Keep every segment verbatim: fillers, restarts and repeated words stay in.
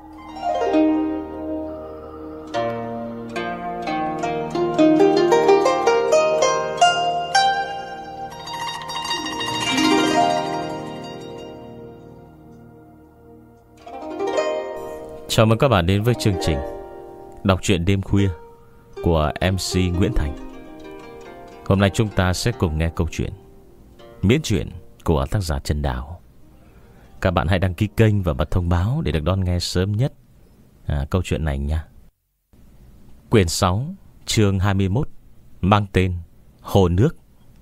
Chào mừng các bạn đến với chương trình Đọc truyện đêm khuya của em xê Nguyễn Thành. Hôm nay chúng ta sẽ cùng nghe câu chuyện miễn truyện của tác giả Trần Đào. Các bạn hãy đăng ký kênh và bật thông báo để được đón nghe sớm nhất à, câu chuyện này nha. Quyển sáu, chương hai mươi mốt, mang tên Hồ Nước.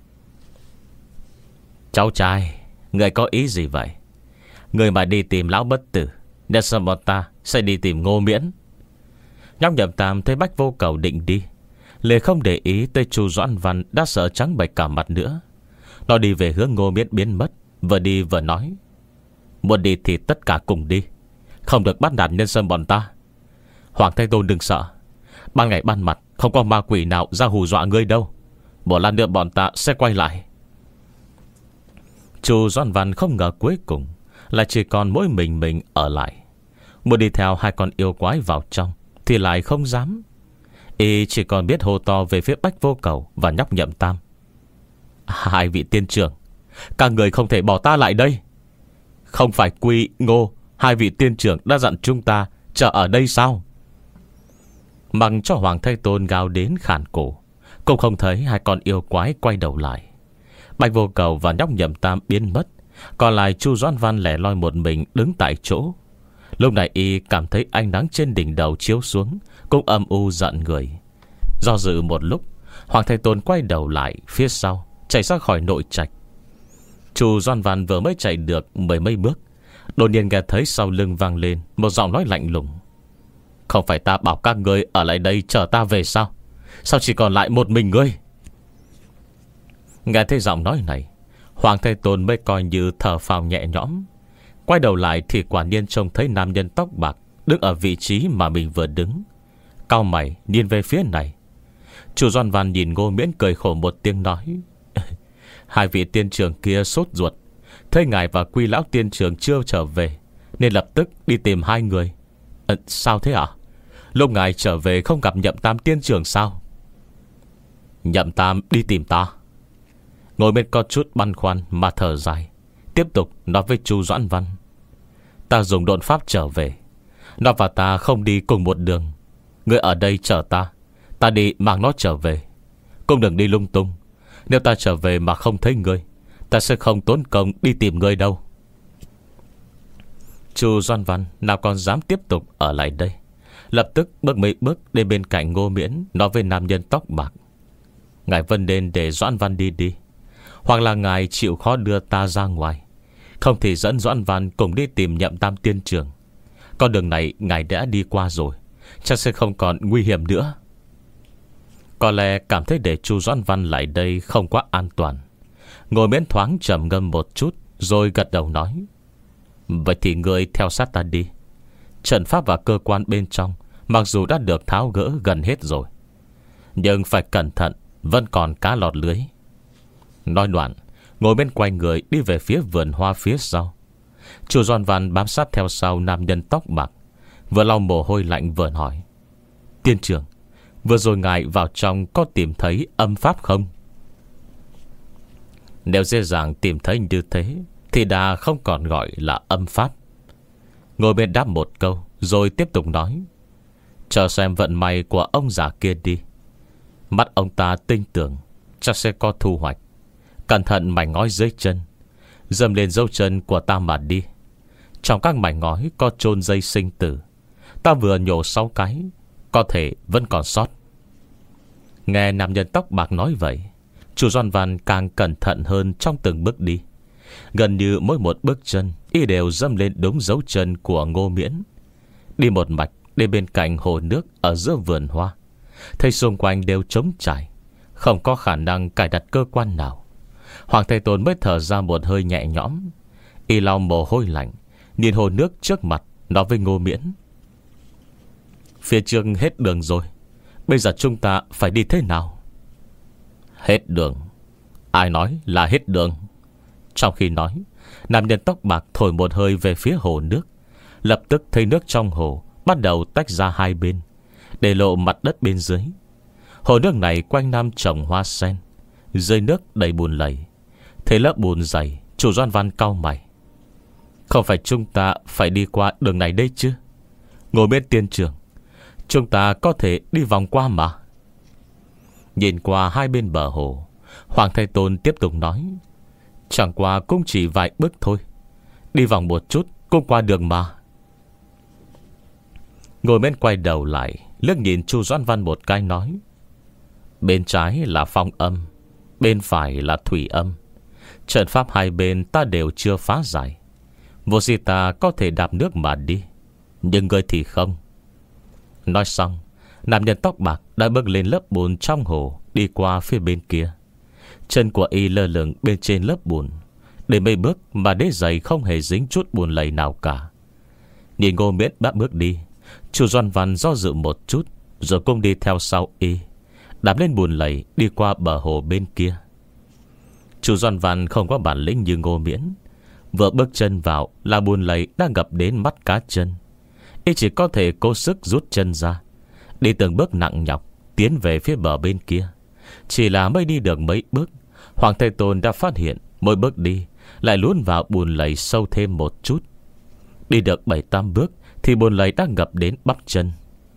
Cháu trai, người có ý gì vậy? Người mà đi tìm lão bất tử, nên sao bọn ta sẽ đi tìm Ngô Miễn? Nhóc Nhậm Tam thấy Bách Vô Cầu định đi, liền không để ý tới Chu Doãn Văn đã sợ trắng bệch cả mặt nữa. Nó đi về hướng Ngô Miễn biến mất, vừa đi vừa nói: muốn đi thì tất cả cùng đi, không được bắt nạt nhân dân bọn ta. Hoàng Thái Tôn đừng sợ, ban ngày ban mặt không có ma quỷ nào ra hù dọa ngươi đâu. Một lát nữa bọn ta sẽ quay lại. Chu Doãn Văn không ngờ cuối cùng là chỉ còn mỗi mình mình ở lại. Muốn đi theo hai con yêu quái vào trong thì lại không dám. Y chỉ còn biết hô to về phía Bách Vô Cầu và nhóc Nhậm Tam: hai vị tiên trưởng, các người không thể bỏ ta lại đây. Không phải Quy, Ngô, hai vị tiên trưởng đã dặn chúng ta chờ ở đây sao? Mặc cho Hoàng Thái Tôn gào đến khản cổ, cũng không thấy hai con yêu quái quay đầu lại. Bách Vô Cầu và nhóc Nhậm Tam biến mất, còn lại Chu Doãn Văn lẻ loi một mình đứng tại chỗ. Lúc này y cảm thấy ánh nắng trên đỉnh đầu chiếu xuống cũng âm u giận người. Do dự một lúc, Hoàng Thái Tôn quay đầu lại phía sau, chạy ra khỏi nội trạch. Chu Doãn Văn vừa mới chạy được mười mấy bước, đột nhiên nghe thấy sau lưng vang lên một giọng nói lạnh lùng: không phải ta bảo các ngươi ở lại đây chờ ta về sao? Sao chỉ còn lại một mình ngươi? Nghe thấy giọng nói này, Hoàng Thái Tôn mới coi như thở phào nhẹ nhõm. Quay đầu lại thì quả nhiên trông thấy nam nhân tóc bạc đứng ở vị trí mà mình vừa đứng, cau mày nhìn về phía này. Chu Doãn Văn nhìn Ngô Miễn cười khổ một tiếng nói: hai vị tiên trưởng kia sốt ruột, thấy ngài và Quy lão tiên trưởng chưa trở về, nên lập tức đi tìm hai người. à, Sao thế ạ? Lúc ngài trở về không gặp Nhậm Tam tiên trưởng sao? Nhậm Tam đi tìm ta. Ngồi bên có chút băn khoăn mà thở dài, tiếp tục nói với Chu Doãn Văn: ta dùng độn pháp trở về, nó và ta không đi cùng một đường. Ngươi ở đây chờ ta, ta đi mang nó trở về. Cũng đừng đi lung tung, nếu ta trở về mà không thấy ngươi, ta sẽ không tốn công đi tìm ngươi đâu. Chu Doãn Văn nào còn dám tiếp tục ở lại đây, lập tức bước mấy bước đến bên cạnh Ngô Miễn, nói với nam nhân tóc bạc: ngài vân nên để Doãn Văn đi đi, hoặc là ngài chịu khó đưa ta ra ngoài, không thì dẫn Doãn Văn cùng đi tìm Nhậm Tam tiên trưởng. Con đường này ngài đã đi qua rồi, chắc sẽ không còn nguy hiểm nữa. Có lẽ cảm thấy để Chu Doãn Văn lại đây không quá an toàn, Ngô Miễn thoáng trầm ngâm một chút rồi gật đầu nói: vậy thì ngươi theo sát ta đi. Trận pháp và cơ quan bên trong mặc dù đã được tháo gỡ gần hết rồi, nhưng phải cẩn thận, vẫn còn cá lọt lưới. Nói đoạn, Ngô Miễn quay người đi về phía vườn hoa phía sau. Chu Doãn Văn bám sát theo sau nam nhân tóc bạc, vừa lau mồ hôi lạnh vừa hỏi: tiên trưởng, vừa rồi ngài vào trong có tìm thấy âm pháp không? Nếu dễ dàng tìm thấy như thế thì đã không còn gọi là âm pháp. Ngô Miễn đáp một câu rồi tiếp tục nói: chờ xem vận may của ông già kia đi. Mắt ông ta tinh tưởng, chắc sẽ có thu hoạch. Cẩn thận mảnh ngói dưới chân, dâm lên dấu chân của ta mà đi. Trong các mảnh ngói có chôn dây sinh tử, ta vừa nhổ sáu cái, có thể vẫn còn sót. Nghe nam nhân tóc bạc nói vậy, Chu Doãn Văn càng cẩn thận hơn trong từng bước đi. Gần như mỗi một bước chân y đều dâm lên đúng dấu chân của Ngô Miễn. Đi một mạch đến bên cạnh hồ nước ở giữa vườn hoa, thấy xung quanh đều trống trải, không có khả năng cài đặt cơ quan nào. Hoàng Thái Tôn mới thở ra một hơi nhẹ nhõm. Y lau mồ hôi lạnh, nhìn hồ nước trước mặt, nói với Ngô Miễn: phía trước hết đường rồi, bây giờ chúng ta phải đi thế nào? Hết đường? Ai nói là hết đường? Trong khi nói, nam nhân tóc bạc thổi một hơi về phía hồ nước, lập tức thấy nước trong hồ bắt đầu tách ra hai bên, để lộ mặt đất bên dưới. Hồ nước này quanh năm trồng hoa sen, dưới nước đầy bùn lầy. Thấy lớp bùn dày, chủ Doan Văn cau mày. Không phải chúng ta phải đi qua đường này đây chứ? Ngồi bên tiên trưởng, chúng ta có thể đi vòng qua mà. Nhìn qua hai bên bờ hồ, Hoàng Thái Tôn tiếp tục nói: Chẳng qua cũng chỉ vài bước thôi, đi vòng một chút cũng qua đường mà. Ngồi bên quay đầu lại, liếc nhìn Chu Doãn Văn một cái nói: Bên trái là phong âm, bên phải là thủy âm. Trận pháp hai bên ta đều chưa phá giải. Vô gì ta có thể đạp nước mà đi, nhưng người thì không. Nói xong, nam nhân tóc bạc đã bước lên lớp bùn trong hồ, đi qua phía bên kia. Chân của y lơ lửng bên trên lớp bùn, để mấy bước mà đế giày không hề dính chút bùn lầy nào cả. Nhìn Ngô Miễn đã bước đi, Chu Doãn Văn do dự một chút, rồi cũng đi theo sau y, đạp lên bùn lầy đi qua bờ hồ bên kia. Chu Doãn Văn không có bản lĩnh như Ngô Miễn, vừa bước chân vào là bùn lầy đang ngập đến mắt cá chân. Y chỉ có thể cố sức rút chân ra, đi từng bước nặng nhọc tiến về phía bờ bên kia. Chỉ là mới đi được mấy bước, Hoàng Thái Tôn đã phát hiện mỗi bước đi lại lún vào bùn lầy sâu thêm một chút. Đi được bảy tám bước thì bùn lầy đã ngập đến bắp chân.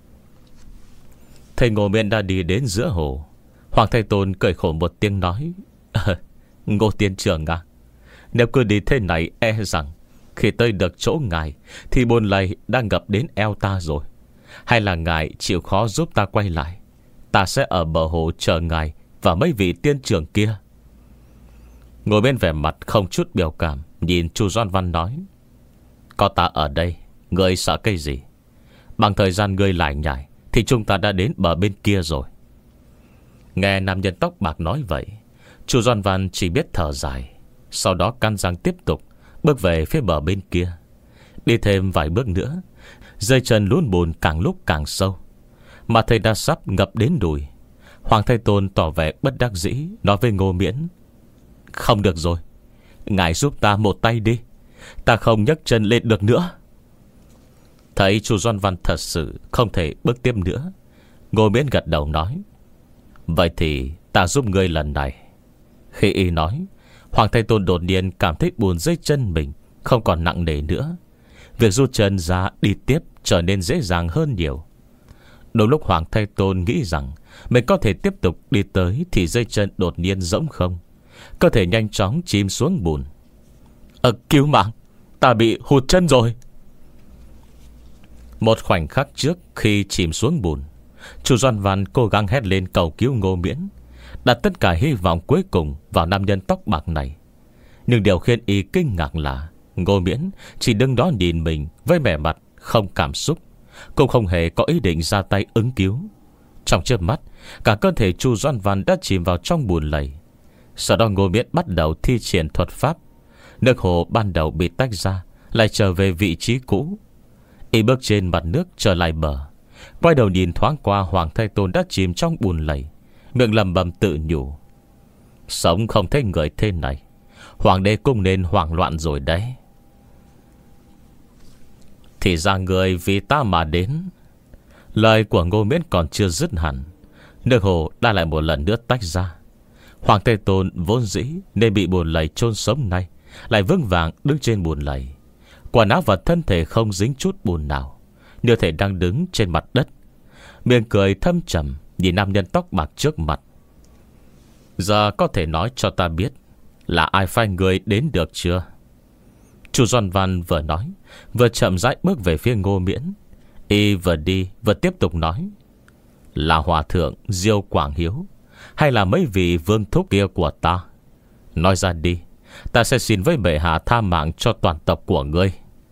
Thầy Ngô Miễn đã đi đến giữa hồ. Hoàng Thái Tôn cười khổ một tiếng nói: Ngô tiên trưởng à, nếu cứ đi thế này e rằng khi tới được chỗ ngài thì bùn lầy đang ngập đến eo ta rồi. Hay là ngài chịu khó giúp ta quay lại, ta sẽ ở bờ hồ chờ ngài và mấy vị tiên trưởng kia. Ngồi bên vẻ mặt không chút biểu cảm, nhìn Chu Doãn Văn nói: Có ta ở đây, ngươi sợ cái gì? Bằng thời gian ngươi lại nhảy thì chúng ta đã đến bờ bên kia rồi. Nghe nam nhân tóc bạc nói vậy, Chu Doãn Văn chỉ biết thở dài, sau đó căn răng tiếp tục bước về phía bờ bên kia. Đi thêm vài bước nữa, dây chân lún bùn càng lúc càng sâu, mà thầy đã sắp ngập đến đùi. Hoàng Thái Tôn tỏ vẻ bất đắc dĩ, nói với Ngô Miễn: Không được rồi, ngài giúp ta một tay đi, ta không nhấc chân lên được nữa. Thấy Chu Doãn Văn thật sự không thể bước tiếp nữa, Ngô Miễn gật đầu nói: Vậy thì ta giúp ngươi lần này. Khi y nói, Hoàng Thái Tôn đột nhiên cảm thấy bùn dưới chân mình không còn nặng nề nữa. Việc rút chân ra đi tiếp trở nên dễ dàng hơn nhiều. Đúng lúc Hoàng Thái Tôn nghĩ rằng mình có thể tiếp tục đi tới thì dây chân đột nhiên rỗng không, cơ thể nhanh chóng chìm xuống bùn. Ờ, cứu mạng, ta bị hụt chân rồi. Một khoảnh khắc trước khi chìm xuống bùn, Chu Doãn Văn cố gắng hét lên cầu cứu Ngô Miễn, đặt tất cả hy vọng cuối cùng vào nam nhân tóc bạc này. Nhưng điều khiến y kinh ngạc là Ngô Miễn chỉ đứng đó nhìn mình với vẻ mặt không cảm xúc, cũng không hề có ý định ra tay ứng cứu. Trong chớp mắt, cả cơ thể Chu Doãn Văn đã chìm vào trong bùn lầy. Sau đó Ngô Miễn bắt đầu thi triển thuật pháp. Nước hồ ban đầu bị tách ra lại trở về vị trí cũ. Y bước trên mặt nước trở lại bờ, quay đầu nhìn thoáng qua Hoàng Thái Tôn đã chìm trong bùn lầy, miệng lẩm bẩm tự nhủ: Sống không thấy người thế này, hoàng đế cũng nên hoảng loạn rồi đấy. Thì ra người vì ta mà đến. Lời của Ngô Miễn còn chưa dứt hẳn, nước hồ đã lại một lần nữa tách ra. Hoàng Thái Tôn vốn dĩ nên bị bùn lầy chôn sống nay lại vững vàng đứng trên bùn lầy, quần áo và thân thể không dính chút bùn nào, như thể đang đứng trên mặt đất. Miệng cười thâm trầm nhìn nam nhân tóc bạc trước mặt: Giờ có thể nói cho ta biết là ai phái người đến được chưa? Chu Doãn Văn vừa nói, vừa chậm rãi bước về phía Ngô Miễn. Y vừa đi vừa tiếp tục nói: Là hòa thượng Diêu Quảng Hiếu, hay là mấy vị vương thúc kia của ta? Nói ra đi, ta sẽ xin với bệ hạ tha mạng cho toàn tộc của ngươi.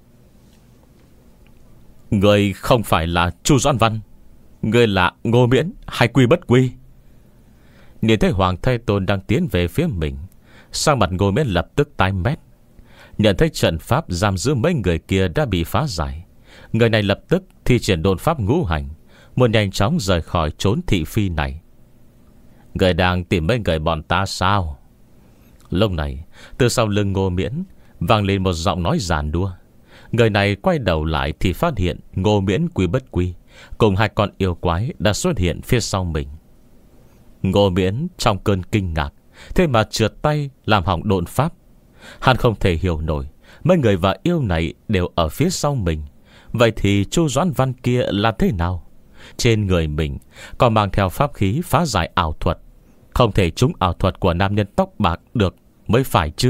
Ngươi không phải là Chu Doãn Văn, ngươi là Ngô Miễn hay quy bất quy? Nhìn thấy Hoàng Thái Tôn đang tiến về phía mình, sang mặt Ngô Miễn lập tức tái mét. Nhận thấy trận pháp giam giữ mấy người kia đã bị phá giải, người này lập tức thi triển độn pháp ngũ hành, muốn nhanh chóng rời khỏi chốn thị phi này. Người đang tìm mấy người bọn ta sao? Lúc này từ sau lưng Ngô Miễn vang lên một giọng nói giàn đua. Người này quay đầu lại thì phát hiện Ngô Miễn, Quy Bất Quy cùng hai con yêu quái đã xuất hiện phía sau mình. Ngô Miễn trong cơn kinh ngạc, thế mà trượt tay làm hỏng độn pháp. Hắn không thể hiểu nổi, mấy người và yêu này đều ở phía sau mình. Vậy thì Chu Doãn Văn kia là thế nào? Trên người mình còn mang theo pháp khí phá giải ảo thuật, không thể trúng ảo thuật của nam nhân tóc bạc được mới phải chứ.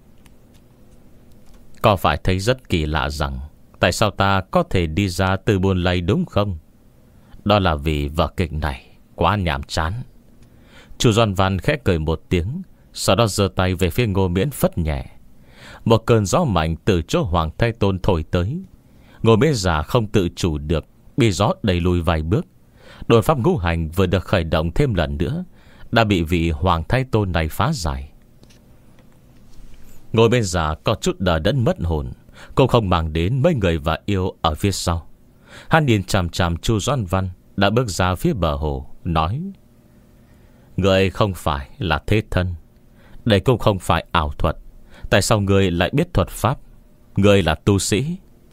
Có phải thấy rất kỳ lạ rằng tại sao ta có thể đi ra từ buồn lầy đúng không? Đó là vì vở kịch này quá nhàm chán. Chu Doãn Văn khẽ cười một tiếng, sau đó giơ tay về phía Ngô Miễn phất nhẹ. Một cơn gió mạnh từ chỗ Hoàng Thái Tôn thổi tới. Ngô Miễn già không tự chủ được, bị gió đẩy lùi vài bước. Đồn pháp ngũ hành vừa được khởi động thêm lần nữa, đã bị vị Hoàng Thái Tôn này phá giải. Ngồi bên già có chút đờ đẫn mất hồn, cũng không mang đến mấy người và yêu ở phía sau. Hắn nhìn chằm chằm Chu Doãn Văn đã bước ra phía bờ hồ, nói: người không phải là thế thân, đây cũng không phải ảo thuật. Tại sao người lại biết thuật pháp? Người là tu sĩ.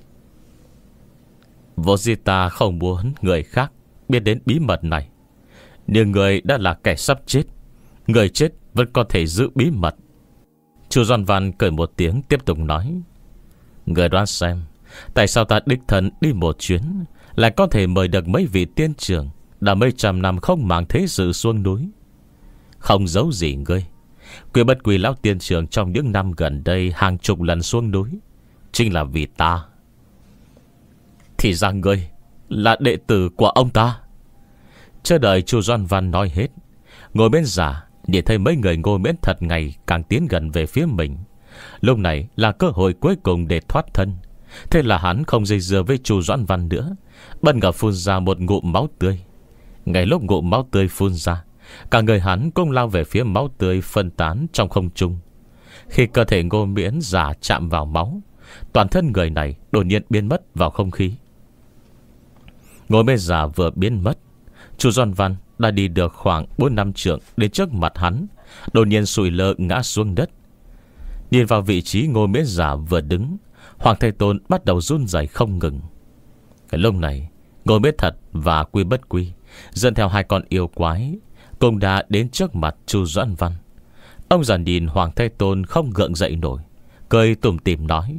Vô di ta không muốn người khác biết đến bí mật này, nhưng người đã là kẻ sắp chết. Người chết vẫn có thể giữ bí mật. Chu Doãn Văn cười một tiếng tiếp tục nói: người đoán xem, tại sao ta đích thân đi một chuyến lại có thể mời được mấy vị tiên trưởng đã mấy trăm năm không màng thế sự xuống núi? Không giấu gì ngươi, Quy Bất Quy lão tiên trưởng trong những năm gần đây hàng chục lần xuống núi chính là vì ta. Thì ra ngươi là đệ tử của ông ta. Chờ đợi Chu Doãn Văn nói hết, ngồi bên giả nhìn thấy mấy người Ngô Miễn thật ngày càng tiến gần về phía mình. Lúc này là cơ hội cuối cùng để thoát thân. Thế là hắn không dây dưa với Chu Doãn Văn nữa, bất ngờ phun ra một ngụm máu tươi. Ngay lúc ngụm máu tươi phun ra, cả người hắn cũng lao về phía máu tươi phân tán trong không trung. Khi cơ thể Ngô Miễn giả chạm vào máu, toàn thân người này đột nhiên biến mất vào không khí. Ngô Miễn giả vừa biến mất, Chu Doãn Văn đã đi được khoảng bốn năm trượng đến trước mặt hắn, đột nhiên sụi lơ ngã xuống đất. Nhìn vào vị trí Ngô Miễn giả vừa đứng, Hoàng Thái Tôn bắt đầu run rẩy không ngừng. Cái lúc này Ngô Miễn Thật và Quy Bất Quy dẫn theo hai con yêu quái cùng đã đến trước mặt Chu Doãn Văn. Ông già nhìn Hoàng Thái Tôn không gượng dậy nổi, cười tủm tỉm nói: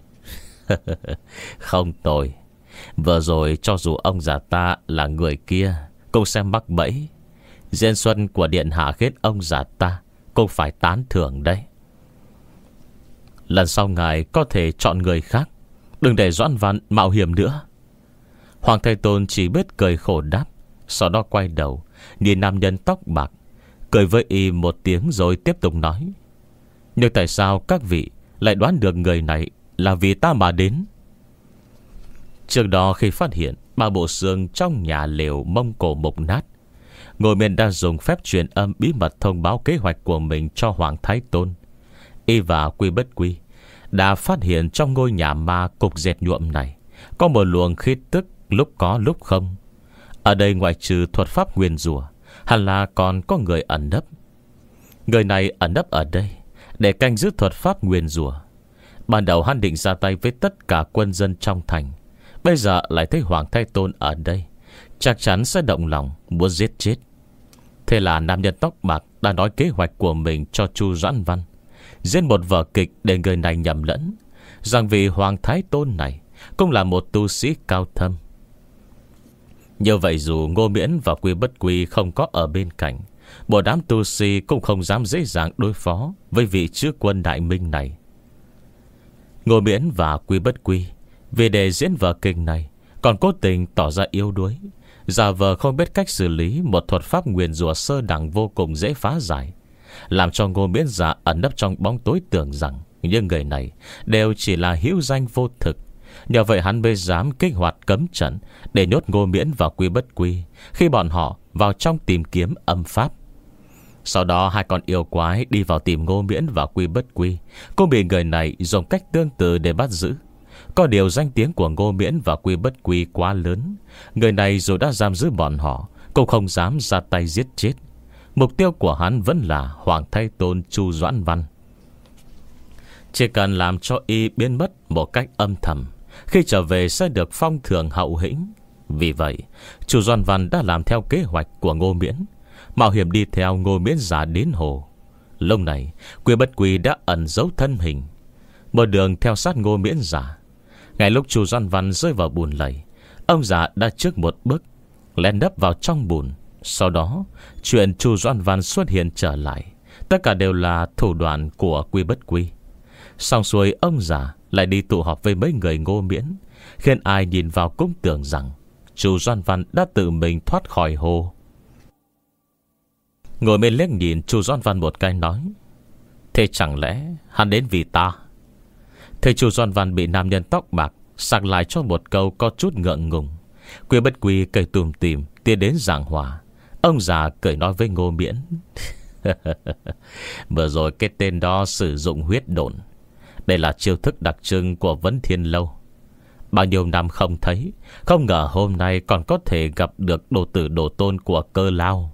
không tồi. Vừa rồi cho dù ông già ta là người kia cũng xem mắc bẫy. Diễn xuân của điện hạ khiến ông già ta cũng phải tán thưởng đấy. Lần sau ngài có thể chọn người khác, đừng để Doãn Văn mạo hiểm nữa. Hoàng Thái Tôn chỉ biết cười khổ đáp, sau đó quay đầu nhìn nam nhân tóc bạc, cười với y một tiếng rồi tiếp tục nói: nhưng tại sao các vị lại đoán được người này là vì ta mà đến? Trước đó khi phát hiện ba bộ xương trong nhà lều Mông Cổ mục nát, Ngô Miễn đã dùng phép truyền âm bí mật thông báo kế hoạch của mình cho Hoàng Thái Tôn. Y và Quy Bất Quy đã phát hiện trong ngôi nhà ma cục dệt nhuộm này có một luồng khí tức lúc có lúc không. Ở đây ngoại trừ thuật pháp nguyền rủa, hẳn là còn có người ẩn nấp. Người này ẩn nấp ở đây để canh giữ thuật pháp nguyền rủa. Ban đầu hắn định ra tay với tất cả quân dân trong thành, bây giờ lại thấy Hoàng Thái Tôn ở đây, chắc chắn sẽ động lòng muốn giết chết. Thế là nam nhân tóc bạc đã nói kế hoạch của mình cho Chu Doãn Văn, diễn một vở kịch để người này nhầm lẫn rằng vì Hoàng Thái Tôn này cũng là một tu sĩ cao thâm. Như vậy dù Ngô Miễn và Quy Bất Quy không có ở bên cạnh, một đám tu sĩ cũng không dám dễ dàng đối phó với vị chư quân đại minh này. Ngô Miễn và Quy Bất Quy vì để diễn vở kịch này còn cố tình tỏ ra yếu đuối, giả vờ không biết cách xử lý một thuật pháp nguyền rủa sơ đẳng vô cùng dễ phá giải, làm cho Ngô Miễn giả ẩn nấp trong bóng tối tưởng rằng những người này đều chỉ là hữu danh vô thực. Nhờ vậy hắn mới dám kích hoạt cấm trận để nhốt Ngô Miễn và Quy Bất Quy khi bọn họ vào trong tìm kiếm âm pháp. Sau đó hai con yêu quái đi vào tìm Ngô Miễn và Quy Bất Quy, cũng bị người này dùng cách tương tự để bắt giữ. Có điều danh tiếng của Ngô Miễn và Quy Bất Quy quá lớn, người này dù đã giam giữ bọn họ cũng không dám ra tay giết chết. Mục tiêu của hắn vẫn là Hoàng Thái Tôn Chu Doãn Văn. Chỉ cần làm cho y biến mất một cách âm thầm khi trở về sẽ được phong thưởng hậu hĩnh. Vì vậy Chu Doan Văn đã làm theo kế hoạch của Ngô Miễn, mạo hiểm đi theo Ngô Miễn giả đến hồ. Lúc này Quy Bất Quy đã ẩn giấu thân hình, một đường theo sát Ngô Miễn giả. Ngay lúc Chu Doan Văn rơi vào bùn lầy, ông già đã trước một bước lén nấp vào trong bùn. Sau đó chuyện Chu Doan Văn xuất hiện trở lại, tất cả đều là thủ đoạn của Quy Bất Quy. Xong xuôi, ông già lại đi tụ họp với mấy người Ngô Miễn, khiến ai nhìn vào cũng tưởng rằng Chu Doan Văn đã tự mình thoát khỏi hồ. Ngồi bên liếc nhìn Chu Doan Văn một cái nói: thế chẳng lẽ hắn đến vì ta? Thế Chu Doan Văn bị nam nhân tóc bạc sặc lại cho một câu có chút ngượng ngùng. Quy Bất Quy cười tùm tìm tiến đến giảng hòa. Ông già cười nói với Ngô Miễn: vừa rồi cái tên đó sử dụng huyết độn. Đây là chiêu thức đặc trưng của Vấn Thiên Lâu. Bao nhiêu năm không thấy, không ngờ hôm nay còn có thể gặp được đồ tử đồ tôn của Cơ Lao.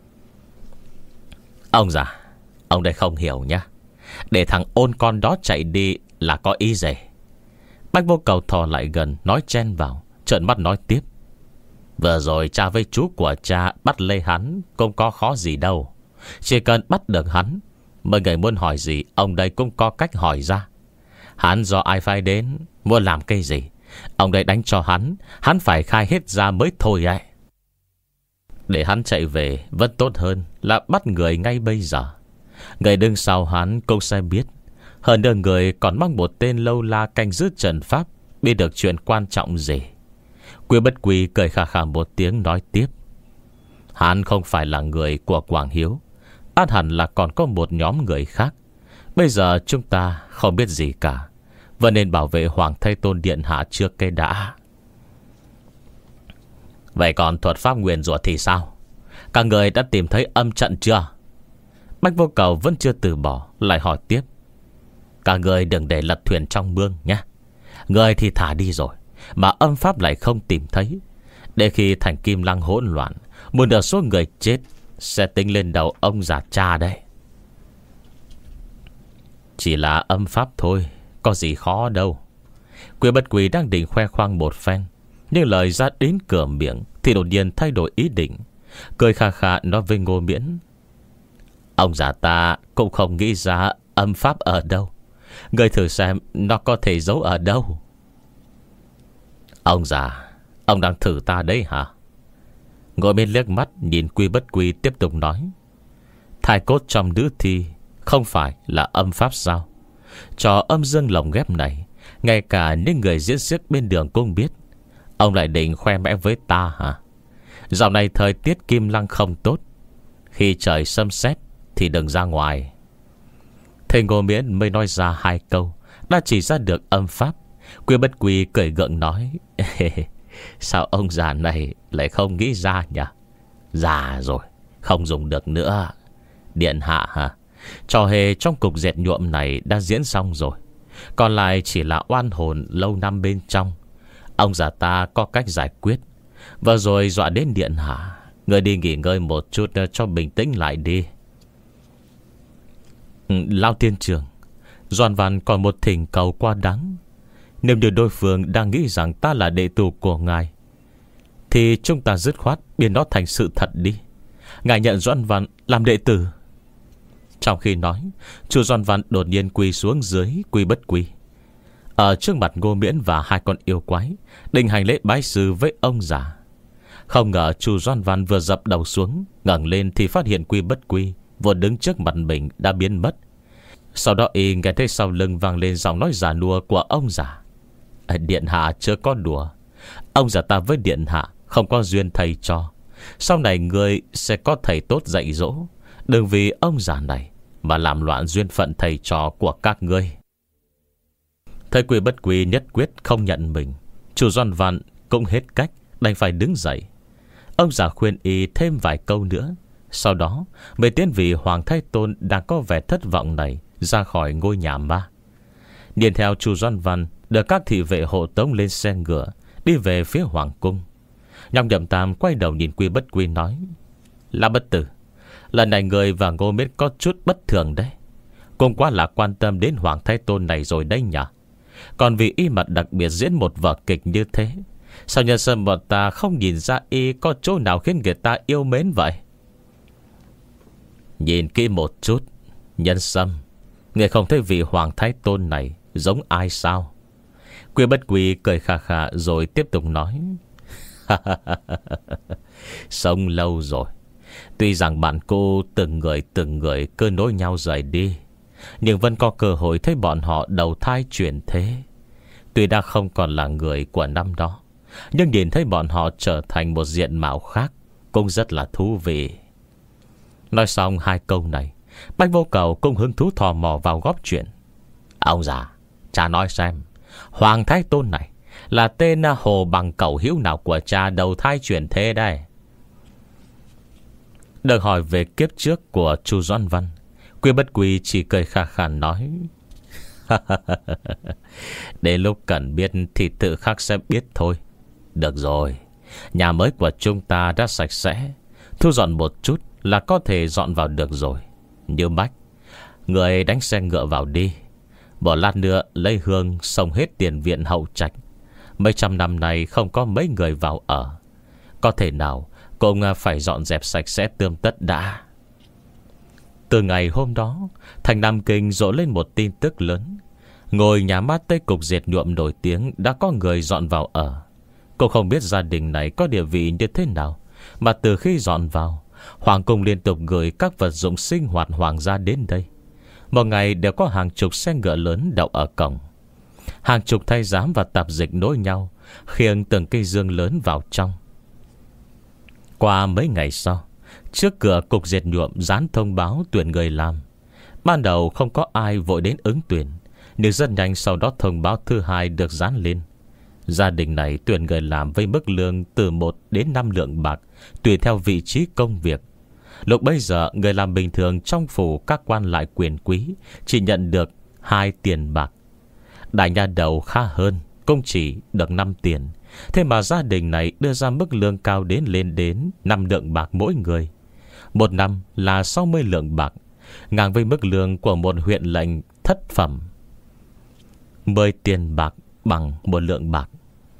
Ông già, ông đây không hiểu nhá. Để thằng ôn con đó chạy đi là có ý gì? Bách Vô Cầu thò lại gần nói chen vào, trợn mắt nói tiếp: vừa rồi cha với chú của cha bắt lấy hắn cũng có khó gì đâu. Chỉ cần bắt được hắn, mọi người muốn hỏi gì ông đây cũng có cách hỏi ra. Hắn do ai phái đến, muốn làm cái gì, ông đây đánh cho hắn, hắn phải khai hết ra mới thôi ấy. Để hắn chạy về vẫn tốt hơn là bắt người ngay bây giờ. Người đứng sau hắn cũng sẽ biết. Hơn nữa người còn mang một tên lâu la canh giữ trận pháp, biết được chuyện quan trọng gì. Quy Bất Quy cười khà khà một tiếng nói tiếp: hắn không phải là người của Quảng Hiếu, át hẳn là còn có một nhóm người khác. Bây giờ chúng ta không biết gì cả, vẫn nên bảo vệ Hoàng Thái Tôn Điện Hạ trước cái đã. Vậy còn thuật pháp nguyền rủa thì sao? Các người đã tìm thấy âm trận chưa? Bách Vô Cầu vẫn chưa từ bỏ, lại hỏi tiếp: các người đừng để lật thuyền trong mương nhé. Người thì thả đi rồi, mà âm pháp lại không tìm thấy. Để khi thành Kim Lăng hỗn loạn, một nửa số người chết sẽ tính lên đầu ông già cha đấy. Chỉ là âm pháp thôi, có gì khó đâu. Quy Bất Quy đang định khoe khoang một phen, nhưng lời ra đến cửa miệng thì đột nhiên thay đổi ý định, cười kha kha nói với Ngô Miễn: ông già ta cũng không nghĩ ra âm pháp ở đâu. Người thử xem nó có thể giấu ở đâu. Ông già, ông đang thử ta đấy hả? Ngồi bên liếc mắt nhìn Quy Bất Quy tiếp tục nói: thai cốt trong nữ thi không phải là âm pháp sao? Trò âm dương lồng ghép này, ngay cả những người diễn xiếc bên đường cũng biết. Ông lại định khoe mẽ với ta hả? Dạo này thời tiết Kim Lăng không tốt, khi trời sấm sét thì đừng ra ngoài. Thầy Ngô Miễn mới nói ra hai câu đã chỉ ra được âm pháp. Quy Bất Quy cười gượng nói: sao ông già này lại không nghĩ ra nhỉ? Già rồi, không dùng được nữa. Điện hạ hả? Trò hề trong cục dệt nhuộm này đã diễn xong rồi, còn lại chỉ là oan hồn lâu năm bên trong. Ông già ta có cách giải quyết. Vừa rồi dọa đến điện hạ, người đi nghỉ ngơi một chút cho bình tĩnh lại đi. Lão tiên trưởng, Doan Văn còn một thỉnh cầu quá đáng. Nếu như đối phương đang nghĩ rằng ta là đệ tử của ngài, thì chúng ta dứt khoát biến nó thành sự thật đi. Ngài nhận Doan Văn làm đệ tử. Trong khi nói, chú Doan Văn đột nhiên quỳ xuống dưới Quy Bất Quy, ở trước mặt Ngô Miễn và hai con yêu quái, định hành lễ bái sư với ông già. Không ngờ chú Doan Văn vừa dập đầu xuống, ngẩng lên thì phát hiện Quy Bất Quy vừa đứng trước mặt mình đã biến mất. Sau đó y nghe thấy sau lưng vang lên giọng nói già nua của ông già: điện hạ chưa có đùa. Ông già ta với điện hạ không có duyên thầy cho. Sau này người sẽ có thầy tốt dạy dỗ. Đừng vì ông già này mà làm loạn duyên phận thầy trò của các ngươi. Thầy Quy Bất Quy nhất quyết không nhận mình, chủ Doan Văn cũng hết cách, đành phải đứng dậy. Ông già khuyên y thêm vài câu nữa, sau đó mới tiến vị Hoàng Thái Tôn đang có vẻ thất vọng này ra khỏi ngôi nhà ma. Điền theo chủ Doan Văn được các thị vệ hộ tống lên xe ngựa, đi về phía Hoàng cung. Nhong Nhậm Tam quay đầu nhìn Quy Bất Quy nói: là bất tử, lần này người và Ngô Miễn có chút bất thường đấy. Cũng quá là quan tâm đến Hoàng Thái Tôn này rồi đấy nhỉ. Còn vì y mặt đặc biệt diễn một vở kịch như thế, sao nhân sâm bọn ta không nhìn ra y có chỗ nào khiến người ta yêu mến vậy? Nhìn kỹ một chút, nhân sâm, người không thấy vị Hoàng Thái Tôn này giống ai sao? Quy Bất Quy cười khà khà rồi tiếp tục nói. Sống lâu rồi, tuy rằng bạn cô từng người từng người cứ nối nhau rời đi, nhưng vẫn có cơ hội thấy bọn họ đầu thai chuyển thế. Tuy đã không còn là người của năm đó, nhưng nhìn thấy bọn họ trở thành một diện mạo khác cũng rất là thú vị. Nói xong hai câu này, Bách Vô Cầu cũng hứng thú thò mò vào góp chuyện. Ông già, cha nói xem, Hoàng Thái Tôn này là tên hồ bằng cẩu hiếu nào của cha đầu thai chuyển thế đây? Được hỏi về kiếp trước của Chu Doãn Văn, Quy Bất Quy chỉ cười khà khà nói. Đến lúc cần biết thì tự khắc sẽ biết thôi. Được rồi, nhà mới của chúng ta đã sạch sẽ, thu dọn một chút là có thể dọn vào được rồi. Như Bách, người đánh xe ngựa vào đi. Bỏ lát nữa lấy hương xông hết tiền viện hậu trạch. Mấy trăm năm nay không có mấy người vào ở, có thể nào cũng phải dọn dẹp sạch sẽ tươm tất đã. Từ ngày hôm đó, thành Nam Kinh rộ lên một tin tức lớn. Ngôi nhà ma Tây Cục diệt nhuộm nổi tiếng đã có người dọn vào ở. Cô không biết gia đình này có địa vị như thế nào, mà từ khi dọn vào, Hoàng cung liên tục gửi các vật dụng sinh hoạt hoàng gia đến đây. Một ngày đều có hàng chục xe ngựa lớn đậu ở cổng. Hàng chục thái giám và tạp dịch nối nhau khiêng từng cây dương lớn vào trong. Qua mấy ngày sau, trước cửa cục diệt nhuộm dán thông báo tuyển người làm. Ban đầu không có ai vội đến ứng tuyển, nhưng rất nhanh sau đó thông báo thứ hai được dán lên. Gia đình này tuyển người làm với mức lương từ một đến năm lượng bạc, tùy theo vị trí công việc. Lúc bây giờ người làm bình thường trong phủ các quan lại quyền quý chỉ nhận được hai tiền bạc. Đại nha đầu khá hơn, cũng chỉ được năm tiền. Thế mà gia đình này đưa ra mức lương cao đến lên đến năm lượng bạc mỗi người. Một năm là sáu mươi lượng bạc, ngang với mức lương của một huyện lệnh thất phẩm. Mười tiền bạc bằng một lượng bạc.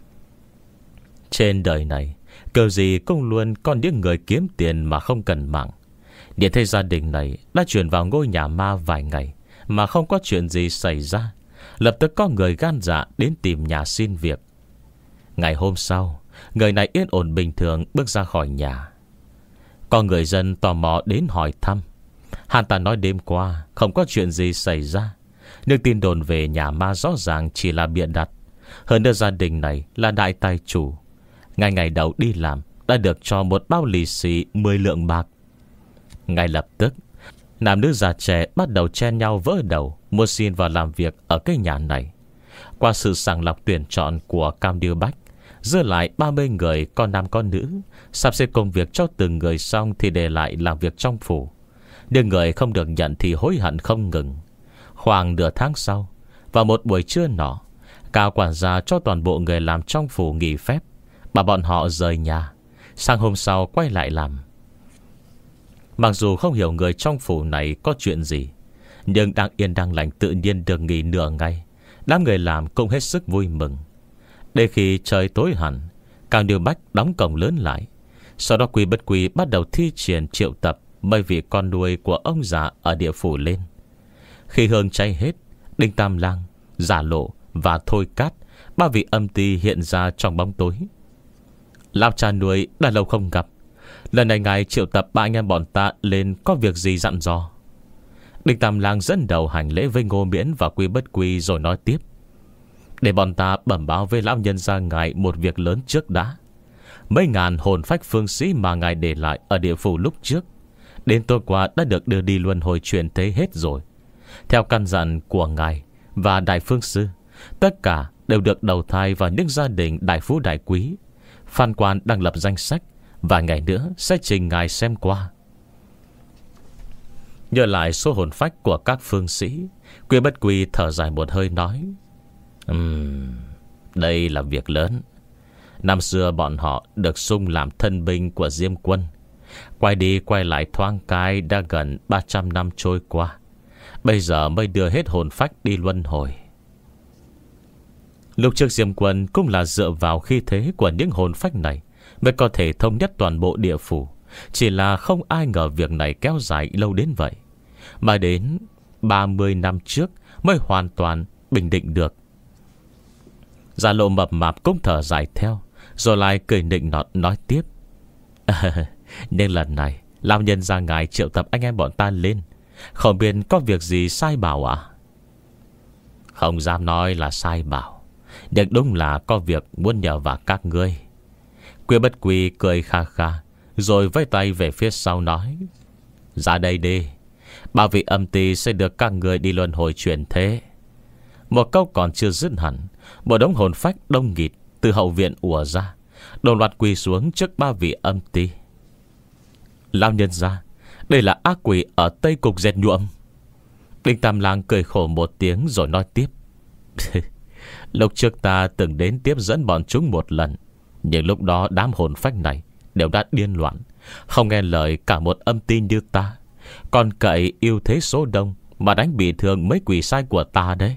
Trên đời này, kiểu gì cũng luôn có những người kiếm tiền mà không cần mạng. Điện thấy gia đình này đã chuyển vào ngôi nhà ma vài ngày mà không có chuyện gì xảy ra, lập tức có người gan dạ đến tìm nhà xin việc. Ngày hôm sau, người này yên ổn bình thường bước ra khỏi nhà. Có người dân tò mò đến hỏi thăm. Hắn ta nói đêm qua không có chuyện gì xảy ra, nhưng tin đồn về nhà ma rõ ràng chỉ là bịa đặt. Hơn nữa gia đình này là đại tài chủ, ngay ngày đầu đi làm đã được cho một bao lì xì mười lượng bạc. Ngay lập tức, nam nữ già trẻ bắt đầu chen nhau vỡ đầu muốn xin vào làm việc ở cái nhà này. Qua sự sàng lọc tuyển chọn của Cam Điêu Bách, dư lại ba mươi người con nam con nữ, sắp xếp công việc cho từng người xong thì để lại làm việc trong phủ. Nhưng người không được nhận thì hối hận không ngừng. Khoảng nửa tháng sau, vào một buổi trưa nọ, Cao quản gia cho toàn bộ người làm trong phủ nghỉ phép, bảo bọn họ rời nhà, sang hôm sau quay lại làm. Mặc dù không hiểu người trong phủ này có chuyện gì, nhưng đang yên đang lành tự nhiên được nghỉ nửa ngày, đám người làm cũng hết sức vui mừng. Đến khi trời tối hẳn, Cao Điêu Bách đóng cổng lớn lại. Sau đó Quy Bất Quy bắt đầu thi triển triệu tập mấy vị con nuôi của ông già ở địa phủ lên. Khi hương cháy hết, Đinh Tam Lang, Giả Lộ và Thôi Cát, ba vị âm ty hiện ra trong bóng tối. Lão cha nuôi đã lâu không gặp, lần này ngài triệu tập ba anh em bọn ta lên có việc gì dặn dò? Đinh Tam Lang dẫn đầu hành lễ với Ngô Miễn và Quy Bất Quy rồi nói tiếp. Để bọn ta bẩm báo với lão nhân gia ngài một việc lớn trước đã. Mấy ngàn hồn phách phương sĩ mà ngài để lại ở địa phủ lúc trước, đến tối qua đã được đưa đi luân hồi chuyển thế hết rồi. Theo căn dặn của ngài và đại phương sư, tất cả đều được đầu thai vào những gia đình đại phú đại quý. Phan quan đang lập danh sách, và ngày nữa sẽ trình ngài xem qua. Nhớ lại số hồn phách của các phương sĩ, Quy Bất Quy thở dài một hơi nói. Ừm, đây là việc lớn. Năm xưa bọn họ được sung làm thân binh của Diêm quân, quay đi quay lại thoáng cái đã gần ba trăm năm trôi qua, bây giờ mới đưa hết hồn phách đi luân hồi. Lúc trước Diêm Quân cũng là dựa vào khí thế của những hồn phách này mới có thể thống nhất toàn bộ địa phủ. Chỉ là không ai ngờ việc này kéo dài lâu đến vậy, mà đến ba mươi năm trước mới hoàn toàn bình định được. Gia Lộ mập mạp cũng thở dài theo, rồi lại cười nịnh nọt nói tiếp. À, nhưng lần này lão nhân gia ngài triệu tập anh em bọn ta lên, không biết có việc gì sai bảo à? Không dám nói là sai bảo, nhưng đúng là có việc muốn nhờ vào các ngươi. Quy Bất Quy cười kha kha, rồi vẫy tay về phía sau nói. Ra đây đi, ba vị âm ty sẽ được các người đi luân hồi chuyển thế. Một câu còn chưa dứt hẳn, một đống hồn phách đông nghịt từ hậu viện ùa ra, đồng loạt quỳ xuống trước ba vị âm ty. Lão nhân gia, đây là ác quỷ ở Tây Cục Dệt Nhuộm. Đinh Tam Lang cười khổ một tiếng rồi nói tiếp. Lúc trước ta từng đến tiếp dẫn bọn chúng một lần, nhưng lúc đó đám hồn phách này đều đã điên loạn, không nghe lời cả một âm ty như ta, còn cậy yêu thế số đông mà đánh bị thương mấy quỷ sai của ta đấy.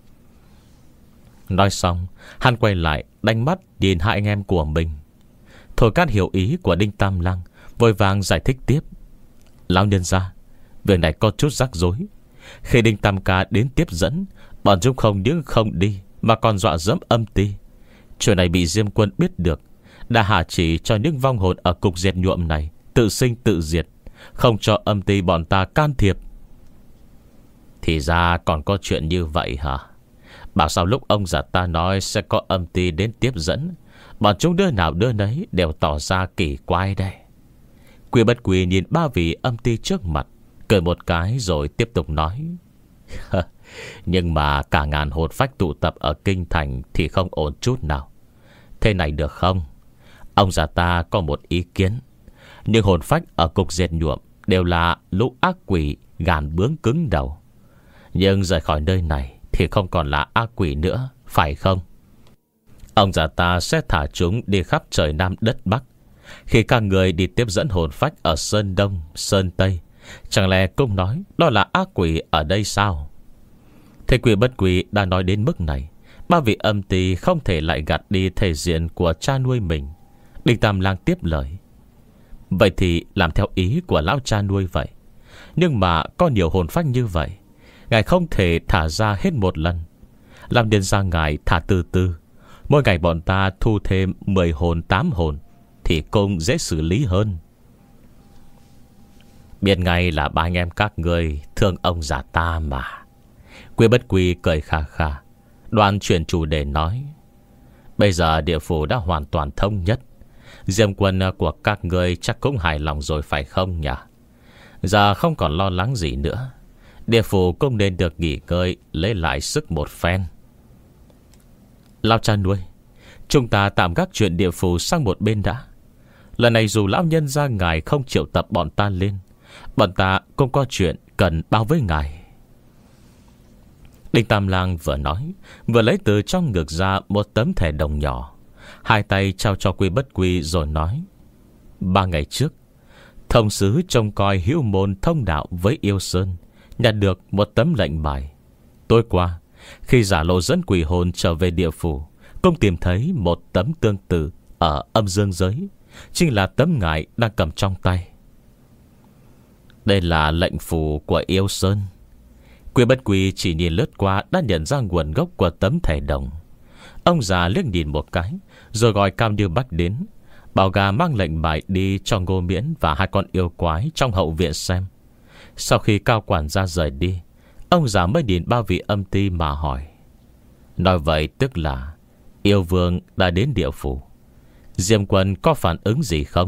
Nói xong, hắn quay lại đánh mắt nhìn hai anh em của mình. Thôi Cát hiểu ý của Đinh Tam Lang, vội vàng giải thích tiếp. Lão nhân gia, việc này có chút rắc rối. Khi Đinh Tam Ca đến tiếp dẫn, bọn chúng không những không đi mà còn dọa dẫm âm ty. Chuyện này bị Diêm Quân biết được, đã hạ chỉ cho những vong hồn ở Cục Dệt Nhuộm này tự sinh tự diệt, không cho âm ty bọn ta can thiệp. Thì ra còn có chuyện như vậy hả? Bảo sao lúc ông già ta nói sẽ có âm ty đến tiếp dẫn, bọn chúng đứa nào đứa nấy đều tỏ ra kỳ quái đây. Quy Bất Quy nhìn ba vị âm ty trước mặt, cười một cái rồi tiếp tục nói. Nhưng mà cả ngàn hồn phách tụ tập ở kinh thành thì không ổn chút nào. Thế này được không? Ông già ta có một ý kiến. Nhưng hồn phách ở Cục Dệt Nhuộm đều là lũ ác quỷ gàn bướng cứng đầu, nhưng rời khỏi nơi này thì không còn là ác quỷ nữa, phải không? Ông già ta sẽ thả chúng đi khắp trời Nam đất Bắc. Khi các người đi tiếp dẫn hồn phách ở Sơn Đông, Sơn Tây, chẳng lẽ cũng nói đó là ác quỷ ở đây sao? Thế Quy Bất Quy đã nói đến mức này, ba vị âm ty không thể lại gạt đi thể diện của cha nuôi mình. Đinh Tam Lang tiếp lời. Vậy thì làm theo ý của lão cha nuôi vậy. Nhưng mà có nhiều hồn phách như vậy, ngài không thể thả ra hết một lần. Làm điên ra ngài thả từ từ. Mỗi ngày bọn ta thu thêm mười hồn tám hồn thì cũng dễ xử lý hơn. Biết ngay là ba anh em các ngươi thương ông già ta mà. Quy Bất Quy cười kha kha, đoàn chuyển chủ đề nói. Bây giờ địa phủ đã hoàn toàn thống nhất, Diêm quân của các ngươi chắc cũng hài lòng rồi phải không nhỉ? Giờ không còn lo lắng gì nữa, địa phủ cũng nên được nghỉ ngơi, lấy lại sức một phen. Lão cha nuôi, chúng ta tạm gác chuyện địa phủ sang một bên đã. Lần này dù lão nhân gia ngài không triệu tập bọn ta lên, bọn ta cũng có chuyện cần báo với ngài. Đinh Tam Lang vừa nói, vừa lấy từ trong ngực ra một tấm thẻ đồng nhỏ, hai tay trao cho Quy Bất Quy rồi nói. Ba ngày trước, thông sứ trông coi hữu môn thông đạo với Yêu Sơn nhận được một tấm lệnh bài. Tối qua, khi giả lộ dẫn quỷ hồn trở về địa phủ, cũng tìm thấy một tấm tương tự ở âm dương giới, chính là tấm ngài đang cầm trong tay. Đây là lệnh phù của Yêu Sơn. Quy Bất Quy chỉ nhìn lướt qua đã nhận ra nguồn gốc của tấm thẻ đồng. Ông già liếc nhìn một cái, rồi gọi Cao Như Bách đến, bảo gà mang lệnh bài đi cho Ngô Miễn và hai con yêu quái trong hậu viện xem. Sau khi Cao quản gia rời đi, ông già mới nhìn ba vị âm ty mà hỏi. Nói vậy tức là yêu vương đã đến địa phủ. Diêm quân có phản ứng gì không?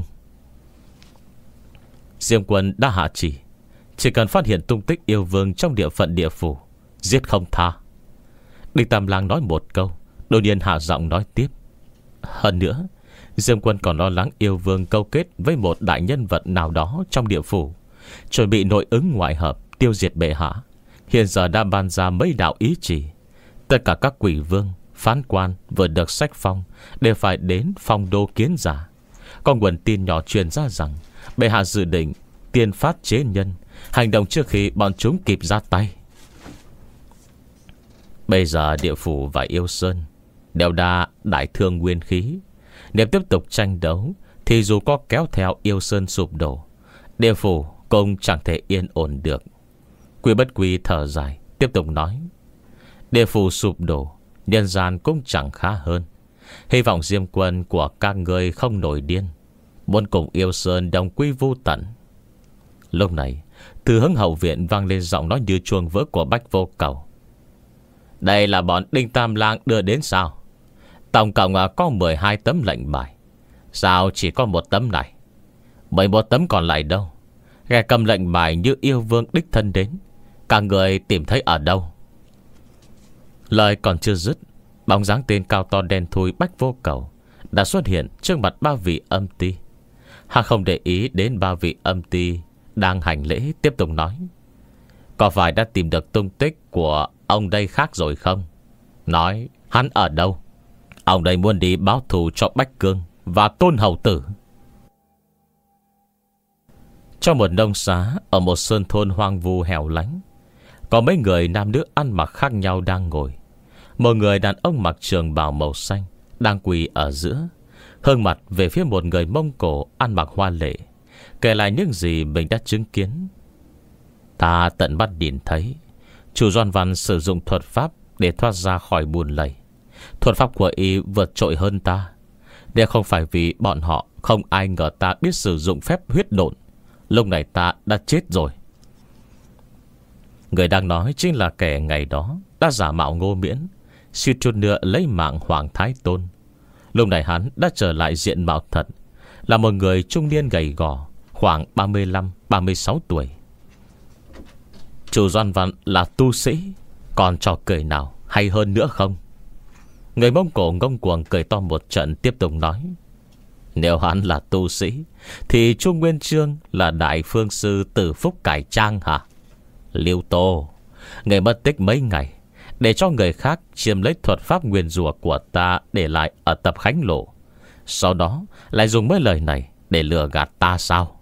Diêm quân đã hạ chỉ, chỉ cần phát hiện tung tích yêu vương trong địa phận địa phủ, giết không tha. Đinh Tam Lang nói một câu, đột nhiên hạ giọng nói tiếp. Hơn nữa, Diêm quân còn lo lắng yêu vương câu kết với một đại nhân vật nào đó trong địa phủ, chuẩn bị nội ứng ngoại hợp tiêu diệt bệ hạ. Hiện giờ đã ban ra mấy đạo ý chỉ, tất cả các quỷ vương, phán quan vừa được sách phong đều phải đến phong đô kiến giả. Có nguồn tin nhỏ truyền ra rằng bệ hạ dự định tiên phát chế nhân, hành động trước khi bọn chúng kịp ra tay. Bây giờ địa phủ và Yêu Sơn đều đã đại thương nguyên khí. Nếu tiếp tục tranh đấu thì dù có kéo theo yêu sơn sụp đổ, địa phủ cũng chẳng thể yên ổn được. Quy Bất Quy thở dài, tiếp tục nói: địa phủ sụp đổ, nhân gian cũng chẳng khá hơn. Hy vọng Diêm Quân của các người không nổi điên, muốn cùng yêu sơn đồng quy vu tận. Lúc này từ hướng hậu viện vang lên giọng nói như chuông vỡ của Bách Vô Cầu: đây là bọn Đinh Tam Lang đưa đến sao? Tổng cộng có mười hai tấm lệnh bài, sao chỉ có một tấm này? mười một tấm còn lại đâu? Ghe cầm lệnh bài như yêu vương đích thân đến, cả người tìm thấy ở đâu? Lời còn chưa dứt, bóng dáng tên cao to đen thui Bách Vô Cầu đã xuất hiện trước mặt ba vị âm ti. Hắn không để ý đến ba vị âm ti đang hành lễ, tiếp tục nói: có phải đã tìm được tung tích của ông đây khác rồi không? Nói hắn ở đâu? Ông đây muốn đi báo thù cho Bách Cương và Tôn Hầu Tử. Trong một nông xá ở một sơn thôn hoang vu hẻo lánh, có mấy người nam nữ ăn mặc khác nhau đang ngồi. Một người đàn ông mặc trường bào màu xanh đang quỳ ở giữa, hướng mặt về phía một người Mông Cổ ăn mặc hoa lệ, kể lại những gì mình đã chứng kiến. Ta tận mắt nhìn thấy chủ Doan Văn sử dụng thuật pháp để thoát ra khỏi bùn lầy. Thuật pháp của y vượt trội hơn ta. Nếu không phải vì bọn họ không ai ngờ ta biết sử dụng phép huyết độn, lúc này ta đã chết rồi. Người đang nói chính là kẻ ngày đó đã giả mạo Ngô Miễn, suýt chút nữa lấy mạng Hoàng Thái Tôn. Lúc này hắn đã trở lại diện mạo thật, là một người trung niên gầy gò, khoảng ba mươi lăm ba mươi sáu tuổi. Chủ Doan Văn là tu sĩ, còn trò cười nào hay hơn nữa không? Người Mông Cổ ngông cuồng cười to một trận, tiếp tục nói: nếu hắn là tu sĩ thì Trung Nguyên Chương là đại phương sư Tử Phúc cải trang hả? Liêu Tô, người mất tích mấy ngày để cho người khác chiếm lấy thuật pháp nguyền rủa của ta để lại ở tập Khánh Lộ, sau đó lại dùng mấy lời này để lừa gạt ta sao?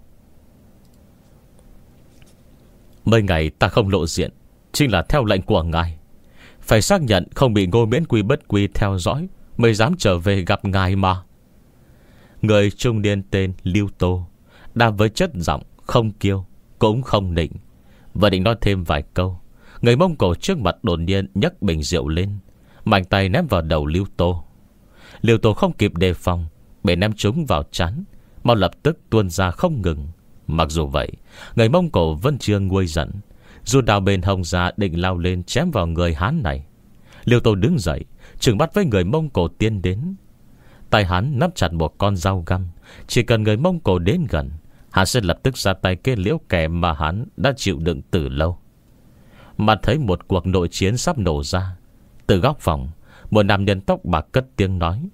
Mấy ngày ta không lộ diện chính là theo lệnh của ngài. Phải xác nhận không bị Ngô Miễn Quy Bất Quy theo dõi mới dám trở về gặp ngài mà. Người trung niên tên Liêu Tô đáp với chất giọng không kiêu cũng không nịnh. Và định nói thêm vài câu, người Mông Cổ trước mặt đột nhiên nhấc bình rượu lên, mạnh tay ném vào đầu Liêu Tô. Liêu Tô không kịp đề phòng, bị ném trúng vào trán, mau lập tức tuôn ra không ngừng. Mặc dù vậy, người Mông Cổ vẫn chưa nguôi giận, rút đao bên hông ra định lao lên chém vào người Hán này. Liêu Tô đứng dậy, trừng mắt với người Mông Cổ tiến đến. Tay hắn nắm chặt một con dao găm, chỉ cần người Mông Cổ đến gần, hắn sẽ lập tức ra tay kết liễu kẻ mà hắn đã chịu đựng từ lâu. Mà thấy một cuộc nội chiến sắp nổ ra. Từ góc phòng, một nam nhân tóc bạc cất tiếng nói: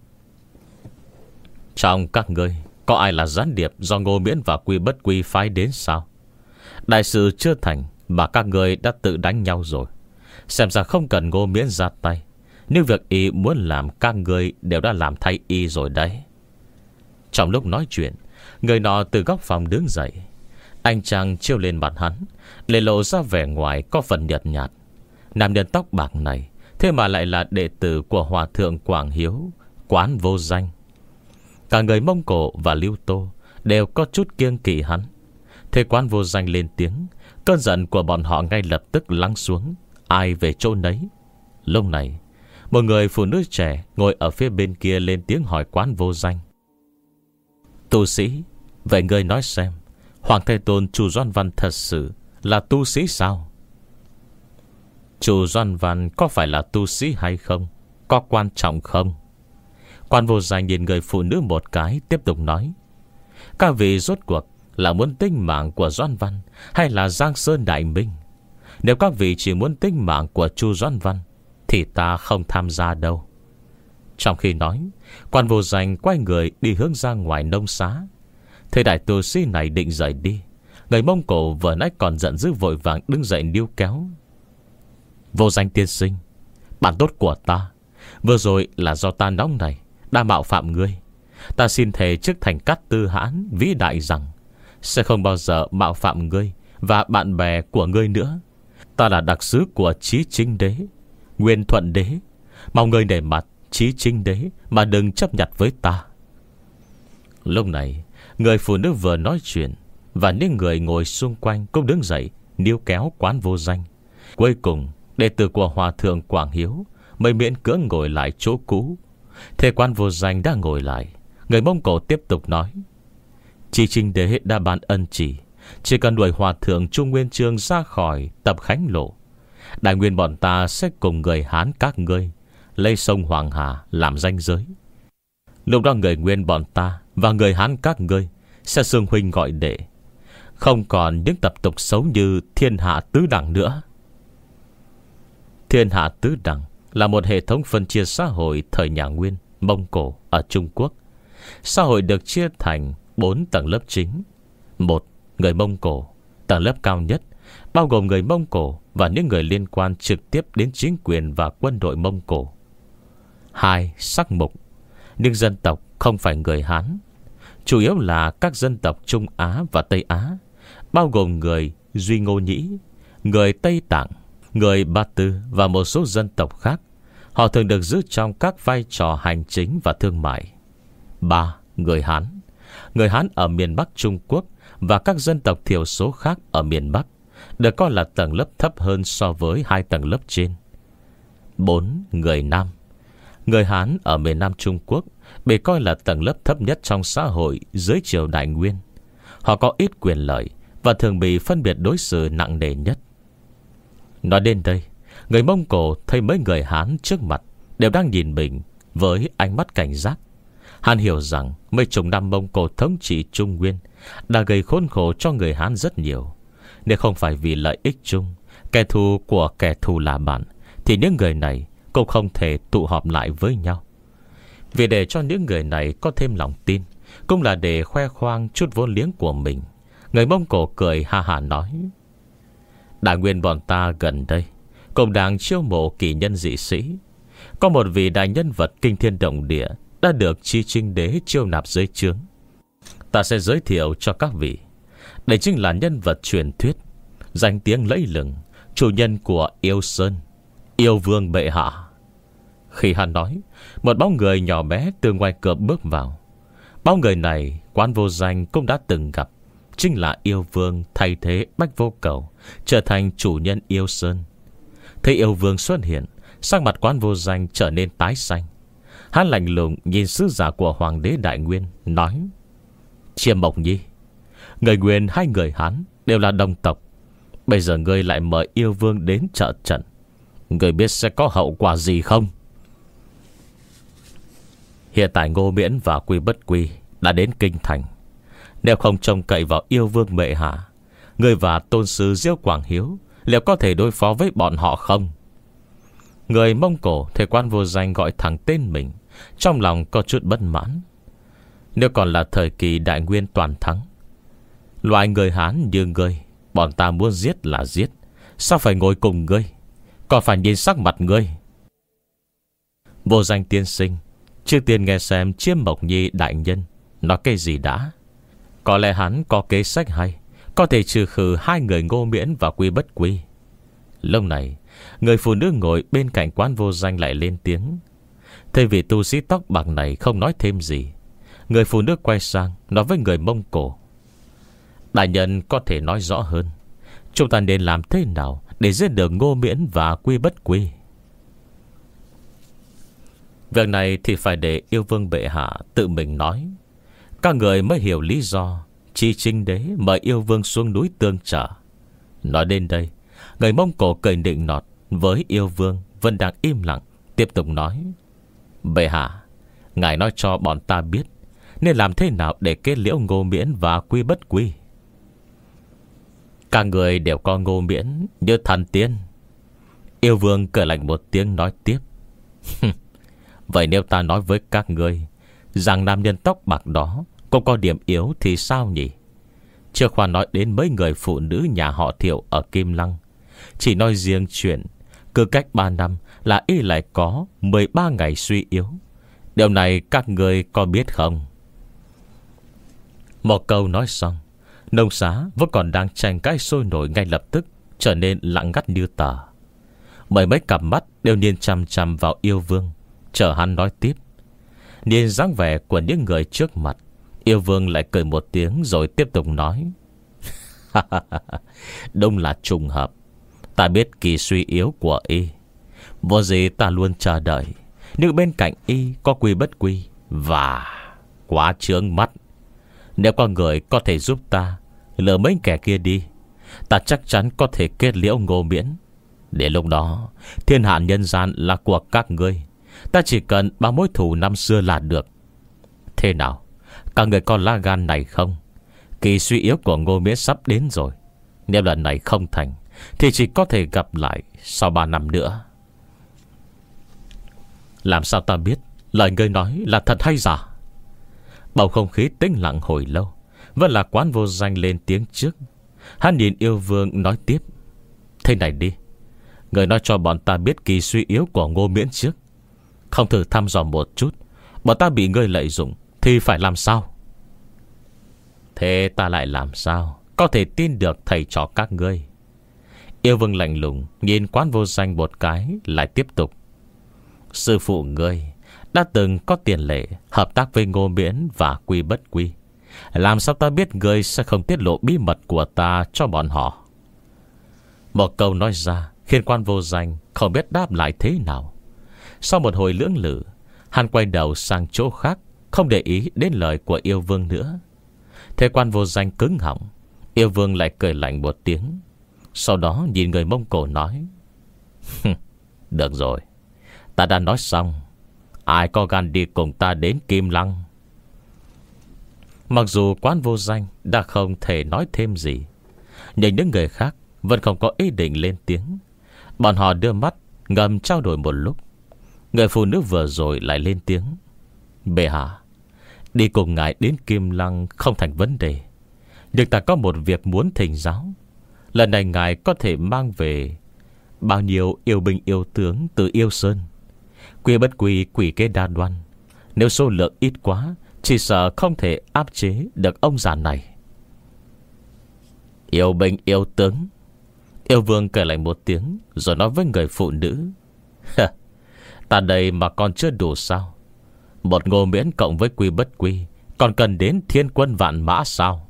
trong các ngươi có ai là gián điệp do Ngô Miễn và Quy Bất Quy phái đến sao? Đại sự chưa thành mà các ngươi đã tự đánh nhau rồi. Xem ra không cần Ngô Miễn ra tay, nhưng việc y muốn làm các ngươi đều đã làm thay y rồi đấy. Trong lúc nói chuyện, người nọ từ góc phòng đứng dậy. Anh chàng chiêu lên mặt hắn, để lộ ra vẻ ngoài có phần nhợt nhạt. Nam nhân tóc bạc này thế mà lại là đệ tử của Hòa Thượng Quảng Hiếu, Quán Vô Danh. Cả người Mông Cổ và Liêu Tô đều có chút kiêng kỵ hắn. Thế Quán Vô Danh lên tiếng, cơn giận của bọn họ ngay lập tức lắng xuống, ai về chỗ nấy. Lúc này, một người phụ nữ trẻ ngồi ở phía bên kia lên tiếng hỏi Quán Vô Danh: tu sĩ, vậy ngươi nói xem, Hoàng Thái Tôn Chu Doan Văn thật sự là tu sĩ sao? Chu Doan Văn có phải là tu sĩ hay không, có quan trọng không? Quan Vô Danh nhìn người phụ nữ một cái, tiếp tục nói: các vị rốt cuộc là muốn tính mạng của Doan Văn hay là Giang Sơn Đại Minh? Nếu các vị chỉ muốn tính mạng của Chu Doan Văn thì ta không tham gia đâu. Trong khi nói, Quan Vô Danh quay người đi hướng ra ngoài nông xá. Thế đại tu sĩ này định rời đi, người Mông Cổ vừa nãy còn giận dữ vội vàng đứng dậy níu kéo: Vô Danh tiên sinh, bạn tốt của ta, vừa rồi là do ta nóng này đã mạo phạm ngươi. Ta xin thề trước thành Cát Tư Hãn vĩ đại rằng sẽ không bao giờ mạo phạm ngươi và bạn bè của ngươi nữa. Ta là đặc sứ của Chí Chính Đế, Nguyên Thuận Đế, mong ngươi nể mặt Chí Trinh Đế mà đừng chấp nhặt với ta. Lúc này người phụ nữ vừa nói chuyện, và những người ngồi xung quanh cũng đứng dậy níu kéo Quán Vô Danh. Cuối cùng đệ tử của Hòa thượng Quảng Hiếu mới miễn cưỡng ngồi lại chỗ cũ. Thế Quán Vô Danh đã ngồi lại, người Mông Cổ tiếp tục nói: Chí Trinh Đế đã ban ân chỉ, chỉ cần đuổi Hòa thượng Trung Nguyên Chương ra khỏi Tập Khánh Lộ, đại nguyên bọn ta sẽ cùng người Hán các ngươi lấy sông Hoàng Hà làm ranh giới. Lúc đó người Nguyên bọn ta và người Hán các ngươi sẽ xưng huynh gọi đệ, không còn những tập tục xấu như thiên hạ tứ đẳng nữa. Thiên hạ tứ đẳng là một hệ thống phân chia xã hội thời nhà Nguyên, Mông Cổ ở Trung Quốc. Xã hội được chia thành bốn tầng lớp chính. Một, người Mông Cổ, tầng lớp cao nhất, bao gồm người Mông Cổ và những người liên quan trực tiếp đến chính quyền và quân đội Mông Cổ. Hai, sắc mục, những dân tộc không phải người Hán, chủ yếu là các dân tộc Trung Á và Tây Á, bao gồm người Duy Ngô Nhĩ, người Tây Tạng, người Ba Tư và một số dân tộc khác. Họ thường được giữ trong các vai trò hành chính và thương mại. Ba, người Hán, người Hán ở miền Bắc Trung Quốc và các dân tộc thiểu số khác ở miền Bắc được coi là tầng lớp thấp hơn so với hai tầng lớp trên. Bốn, người Nam, người Hán ở miền Nam Trung Quốc bị coi là tầng lớp thấp nhất trong xã hội dưới triều đại Nguyên. Họ có ít quyền lợi và thường bị phân biệt đối xử nặng nề nhất. Nói đến đây, người Mông Cổ thấy mấy người Hán trước mặt đều đang nhìn mình với ánh mắt cảnh giác. Hắn hiểu rằng mấy chục năm Mông Cổ thống trị Trung Nguyên đã gây khốn khổ cho người Hán rất nhiều. Nếu không phải vì lợi ích chung, kẻ thù của kẻ thù là bạn, thì những người này cũng không thể tụ họp lại với nhau. Vì để cho những người này có thêm lòng tin, cũng là để khoe khoang chút vốn liếng của mình, người Mông Cổ cười ha hả nói: Đại nguyên bọn ta gần đây cũng đang chiêu mộ kỳ nhân dị sĩ. Có một vị đại nhân vật kinh thiên động địa đã được Chí Trinh Đế chiêu nạp dưới trướng. Ta sẽ giới thiệu cho các vị. Đây chính là nhân vật truyền thuyết, danh tiếng lẫy lừng, chủ nhân của Yêu Sơn, Yêu Vương bệ hạ. Khi hắn nói, một bóng người nhỏ bé từ ngoài cửa bước vào. Bóng người này Quán Vô Danh cũng đã từng gặp, chính là Yêu Vương thay thế Bách Vô Cầu, trở thành chủ nhân Yêu Sơn. Thấy Yêu Vương xuất hiện, sắc mặt Quán Vô Danh trở nên tái xanh. Hắn lạnh lùng nhìn sứ giả của Hoàng đế Đại Nguyên, nói: Chiêm Mộc Nhi, người Nguyên hai người Hán đều là đồng tộc. Bây giờ ngươi lại mời Yêu Vương đến trợ trận, ngươi biết sẽ có hậu quả gì không? Hiện tại Ngô Miễn và Quy Bất Quy đã đến kinh thành. Nếu không trông cậy vào Yêu Vương bệ hạ, ngươi và tôn sư Diêu Quảng Hiếu liệu có thể đối phó với bọn họ không? Người Mông Cổ thấy Quán Vô Danh gọi thẳng tên mình, trong lòng có chút bất mãn. Nếu còn là thời kỳ Đại Nguyên toàn thắng, loại người Hán như ngươi, bọn ta muốn giết là giết, sao phải ngồi cùng ngươi, còn phải nhìn sắc mặt ngươi? Vô Danh tiên sinh, trước tiên nghe xem Chiêm Mộc Nhi đại nhân nói cái gì đã. Có lẽ hắn có kế sách hay, có thể trừ khử hai người Ngô Miễn và Quy Bất Quy. Lúc này, người phụ nữ ngồi bên cạnh Quán Vô Danh lại lên tiếng. Thấy vị tu sĩ tóc bạc này không nói thêm gì, người phụ nữ quay sang nói với người Mông Cổ: Đại nhân có thể nói rõ hơn, chúng ta nên làm thế nào để giết được Ngô Miễn và Quy Bất Quy? Việc này thì phải để Yêu Vương bệ hạ tự mình nói. Các người mới hiểu lý do Chí Trinh Đế mời Yêu Vương xuống núi tương trợ. Nói đến đây, người Mông Cổ cười nịnh nọt với Yêu Vương vẫn đang im lặng, tiếp tục nói: Bệ hạ, ngài nói cho bọn ta biết nên làm thế nào để kết liễu Ngô Miễn và Quy Bất Quy. Các người đều coi Ngô Miễn như thần tiên. Yêu Vương cười lạnh một tiếng nói tiếp: Vậy nếu ta nói với các ngươi rằng nam nhân tóc bạc đó cũng có điểm yếu thì sao nhỉ? Chưa khoan nói đến mấy người phụ nữ nhà họ Thiệu ở Kim Lăng, chỉ nói riêng chuyện cứ cách ba năm là y lại có mười ba ngày suy yếu. Điều này các người có biết không? Một câu nói xong, nông xá vẫn còn đang tranh cãi sôi nổi ngay lập tức trở nên lặng ngắt như tờ. Mấy mấy cặp mắt đều nhìn chằm chằm vào Yêu Vương, Chờ hắn nói tiếp. Nhìn dáng vẻ của những người trước mặt, yêu vương lại cười một tiếng rồi tiếp tục nói. Đúng là trùng hợp. Ta biết kỳ suy yếu của y, vô gì ta luôn chờ đợi, nhưng bên cạnh y có Quy Bất Quy. Và quá chướng mắt. Nếu có người có thể giúp ta lừa mấy kẻ kia đi, ta chắc chắn có thể kết liễu Ngô Miễn. Để lúc đó thiên hạ nhân gian là của các ngươi. Ta chỉ cần báo mối thù năm xưa là được. Thế nào, các người có lá gan này không? Kỳ suy yếu của Ngô Miễn sắp đến rồi. Nếu lần này không thành thì chỉ có thể gặp lại sau ba năm nữa. Làm sao ta biết lời ngươi nói là thật hay giả? Bầu không khí tĩnh lặng hồi lâu, vẫn là Quán Vô Danh lên tiếng trước. Hắn nhìn yêu vương nói tiếp. Thế này đi, người nói cho bọn ta biết kỳ suy yếu của Ngô Miễn trước. Không thử thăm dò một chút, bọn ta bị ngươi lợi dụng thì phải làm sao? Thế ta lại làm sao có thể tin được thầy trò các ngươi? Yêu vương lạnh lùng nhìn Quán Vô Danh một cái, lại tiếp tục. Sư phụ ngươi đã từng có tiền lệ hợp tác với Ngô Miễn và Quy Bất Quy. Làm sao ta biết ngươi sẽ không tiết lộ bí mật của ta cho bọn họ? Một câu nói ra khiến Quan Vô Danh không biết đáp lại thế nào. Sau một hồi lưỡng lự, hắn quay đầu sang chỗ khác, không để ý đến lời của yêu vương nữa. Thế Quan Vô Danh cứng họng. Yêu vương lại cười lạnh một tiếng, sau đó nhìn người Mông Cổ nói. Được rồi, ta đã nói xong. Ai có gan đi cùng ta đến Kim Lăng? Mặc dù Quán Vô Danh đã không thể nói thêm gì, nhưng những người khác vẫn không có ý định lên tiếng. Bọn họ đưa mắt ngầm trao đổi một lúc. Người phụ nữ vừa rồi lại lên tiếng. Bệ hạ, đi cùng ngài đến Kim Lăng không thành vấn đề, nhưng ta có một việc muốn thỉnh giáo. Lần này ngài có thể mang về bao nhiêu yêu binh yêu tướng từ Yêu Sơn? Quy Bất Quy quỷ kế đa đoan, nếu số lượng ít quá, chỉ sợ không thể áp chế được ông già này. Yêu binh yêu tướng? Yêu vương cười lạnh một tiếng, rồi nói với người phụ nữ. Ta đây mà còn chưa đủ sao? Một Ngô Miễn cộng với Quy Bất Quy còn cần đến thiên quân vạn mã sao?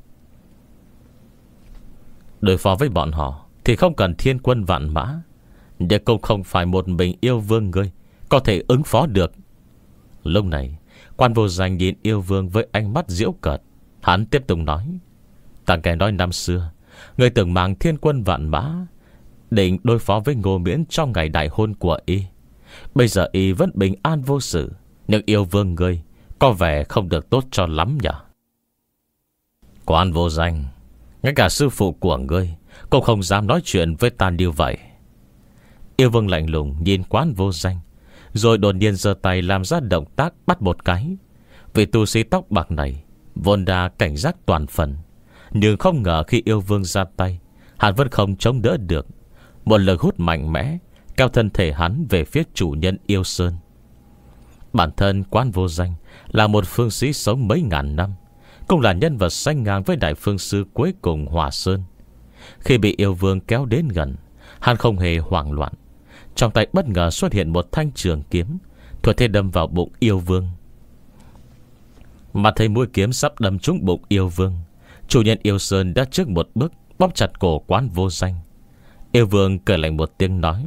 Đối phó với bọn họ thì không cần thiên quân vạn mã, nhưng cũng không phải một mình yêu vương ngươi có thể ứng phó được. Lúc này Quan Vô Danh nhìn yêu vương với ánh mắt giễu cợt. Hắn tiếp tục nói. Ta nghe nói năm xưa ngươi từng mang thiên quân vạn mã định đối phó với Ngô Miễn trong ngày đại hôn của y. Bây giờ y vẫn bình an vô sự, nhưng yêu vương ngươi có vẻ không được tốt cho lắm nhỉ? Quan Vô Danh, ngay cả sư phụ của ngươi cũng không dám nói chuyện với ta như vậy. Yêu vương lạnh lùng nhìn Quán Vô Danh, rồi đột nhiên giơ tay làm ra động tác bắt một cái. Vị tu sĩ tóc bạc này vốn đã cảnh giác toàn phần, nhưng không ngờ khi yêu vương ra tay, hắn vẫn không chống đỡ được. Một lực hút mạnh mẽ kéo thân thể hắn về phía chủ nhân Yêu Sơn. Bản thân Quán Vô Danh là một phương sĩ sống mấy ngàn năm, cũng là nhân vật sánh ngang với đại phương sư cuối cùng Hòa Sơn. Khi bị yêu vương kéo đến gần, hắn không hề hoảng loạn. Trong tay bất ngờ xuất hiện một thanh trường kiếm, thuận thế đâm vào bụng yêu vương. Mà thấy mũi kiếm sắp đâm trúng bụng yêu vương, chủ nhân Yêu Sơn đã trước một bước bóp chặt cổ Quán Vô Danh. Yêu vương cười lạnh một tiếng nói.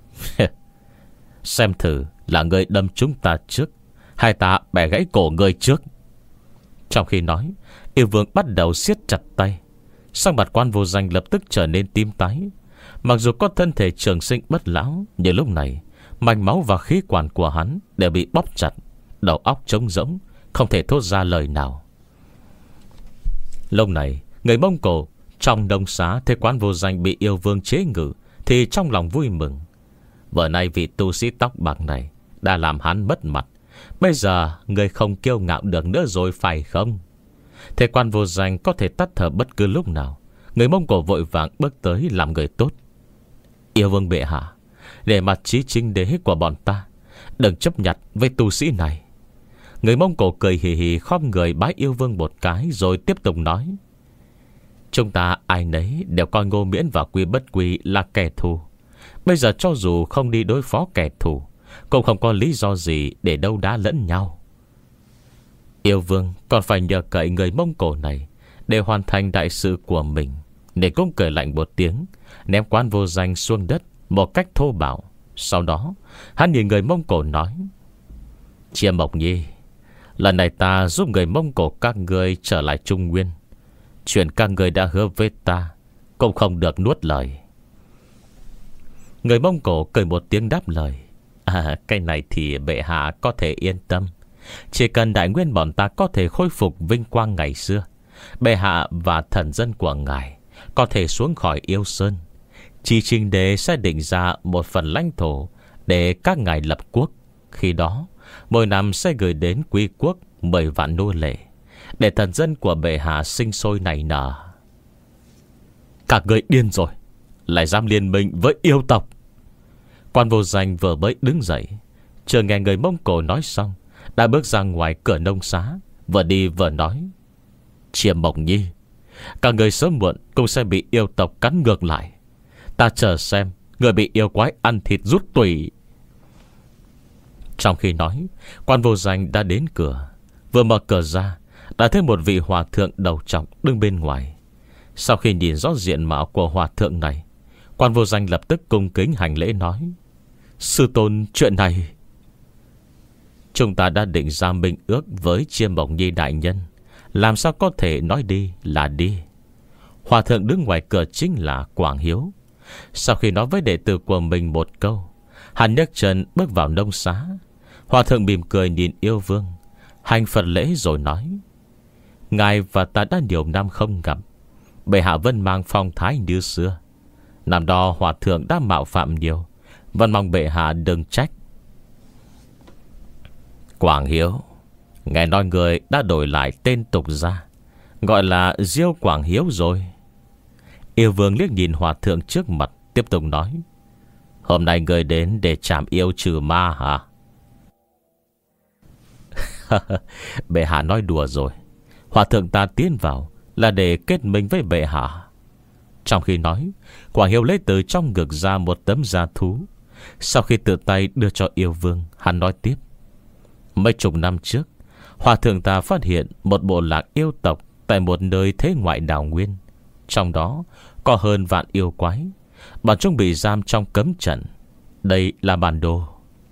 Xem thử là người đâm chúng ta trước, hai ta bẻ gãy cổ người trước. Trong khi nói, yêu vương bắt đầu siết chặt tay. Sắc mặt Quan Vô Danh lập tức trở nên tím tái. Mặc dù có thân thể trường sinh bất lão, nhưng lúc này mạch máu và khí quản của hắn đều bị bóp chặt, đầu óc trống rỗng, không thể thốt ra lời nào. Lúc này người Mông Cổ trong đông xá thấy Quán Vô Danh bị yêu vương chế ngự thì trong lòng vui mừng. Vừa nay vị tu sĩ tóc bạc này đã làm hắn mất mặt, bây giờ người không kiêu ngạo được nữa rồi phải không? Thế Quan Vô Danh có thể tắt thở bất cứ lúc nào. Người Mông Cổ vội vàng bước tới làm người tốt. Yêu vương bệ hạ, để mặt chí chính đế của bọn ta, đừng chấp nhặt với tu sĩ này. Người Mông Cổ cười hì hì khom người bái yêu vương một cái, rồi tiếp tục nói. Chúng ta ai nấy đều coi Ngô Miễn và Quy Bất Quy là kẻ thù. Bây giờ cho dù không đi đối phó kẻ thù, cũng không có lý do gì để đấu đá lẫn nhau. Yêu vương còn phải nhờ cậy người Mông Cổ này để hoàn thành đại sự của mình, nên cũng cười lạnh một tiếng, ném Quan Vô Danh xuống đất một cách thô bạo. Sau đó hắn nhìn người Mông Cổ nói: Chiêm Mộc Nhi, lần này ta giúp người Mông Cổ các người trở lại Trung Nguyên. Chuyện các người đã hứa với ta cũng không được nuốt lời. Người Mông Cổ cười một tiếng đáp lời: À, cái này thì bệ hạ có thể yên tâm. Chỉ cần đại nguyên bọn ta có thể khôi phục vinh quang ngày xưa, bệ hạ và thần dân của ngài có thể xuống khỏi Yêu Sơn. Chỉ Trình Đế sẽ định ra một phần lãnh thổ để các ngài lập quốc. Khi đó mỗi năm sẽ gửi đến quý quốc mười vạn nô lệ, để thần dân của bệ hạ sinh sôi nảy nở. Các người điên rồi, lại dám liên minh với yêu tộc. Quan Vô Danh vừa mới đứng dậy, chờ nghe người Mông Cổ nói xong, đã bước ra ngoài cửa nông xá, vừa đi vừa nói: Chiêm Mộc Nhi, các người sớm muộn cũng sẽ bị yêu tộc cắn ngược lại. Ta chờ xem người bị yêu quái ăn thịt rút tủy. Trong khi nói, Quan Vô Danh đã đến cửa. Vừa mở cửa ra, đã thấy một vị hòa thượng đầu trọc đứng bên ngoài. Sau khi nhìn rõ diện mạo của hòa thượng này, Quan Vô Danh lập tức cung kính hành lễ nói: Sư tôn, chuyện này chúng ta đã định ra minh ước với Chiêm Mộc Nhi đại nhân, làm sao có thể nói đi là đi. Hòa thượng đứng ngoài cửa chính là Quảng Hiếu. Sau khi nói với đệ tử của mình một câu, hắn nhấc chân bước vào nông xá. Hòa thượng mỉm cười nhìn yêu vương, hành Phật lễ rồi nói: Ngài và ta đã nhiều năm không gặp, bệ hạ vẫn mang phong thái như xưa. Năm đó hòa thượng đã mạo phạm nhiều, vẫn mong bệ hạ đừng trách. Quảng Hiếu, nghe nói người đã đổi lại tên tục ra, gọi là Diêu Quảng Hiếu rồi. Yêu vương liếc nhìn hòa thượng trước mặt, tiếp tục nói: Hôm nay người đến để trảm yêu trừ ma hả? Bệ hạ nói đùa rồi. Hòa thượng ta tiến vào là để kết minh với bệ hạ. Trong khi nói, Quảng Hiếu lấy từ trong ngực ra một tấm da thú. Sau khi tự tay đưa cho yêu vương, hắn nói tiếp: Mấy chục năm trước, hòa thượng ta phát hiện một bộ lạc yêu tộc tại một nơi thế ngoại đảo nguyên. Trong đó có hơn vạn yêu quái, bọn chúng bị giam trong cấm trận. Đây là bản đồ.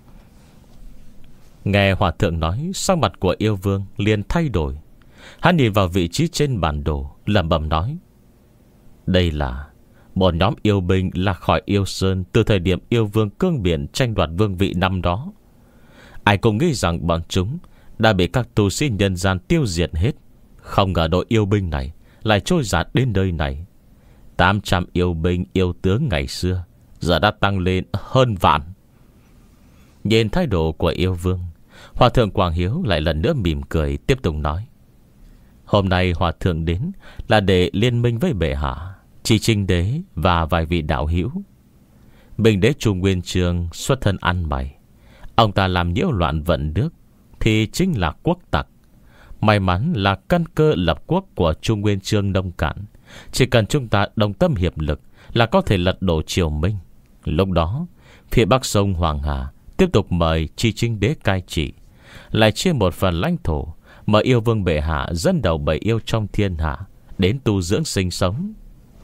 Nghe hòa thượng nói, sắc mặt của yêu vương liền thay đổi. Hắn nhìn vào vị trí trên bản đồ, lẩm bẩm nói: Đây là một nhóm yêu binh lạc khỏi Yêu Sơn từ thời điểm yêu vương cương biển tranh đoạt vương vị năm đó. Ai cũng nghĩ rằng bọn chúng đã bị các tu sĩ nhân gian tiêu diệt hết. Không ngờ đội yêu binh này lại trôi giạt đến nơi này. Tám trăm yêu binh yêu tướng ngày xưa giờ đã tăng lên hơn vạn. Nhìn thái độ của yêu vương, hòa thượng Quảng Hiếu lại lần nữa mỉm cười, tiếp tục nói: Hôm nay hòa thượng đến là để liên minh với bệ hạ, Chỉ Trinh Đế và vài vị đạo hữu. Bình đế Trung Nguyên Chương xuất thân ăn mày, ông ta làm nhiễu loạn vận nước thì chính là quốc tặc. May mắn là căn cơ lập quốc của Trung Nguyên Chương nông cạn, chỉ cần chúng ta đồng tâm hiệp lực là có thể lật đổ triều Minh. Lúc đó phía bắc sông Hoàng Hà tiếp tục mời Chi Trinh Đế cai trị, lại chia một phần lãnh thổ, mời yêu vương bệ hạ dẫn đầu bầy yêu trong thiên hạ đến tu dưỡng sinh sống.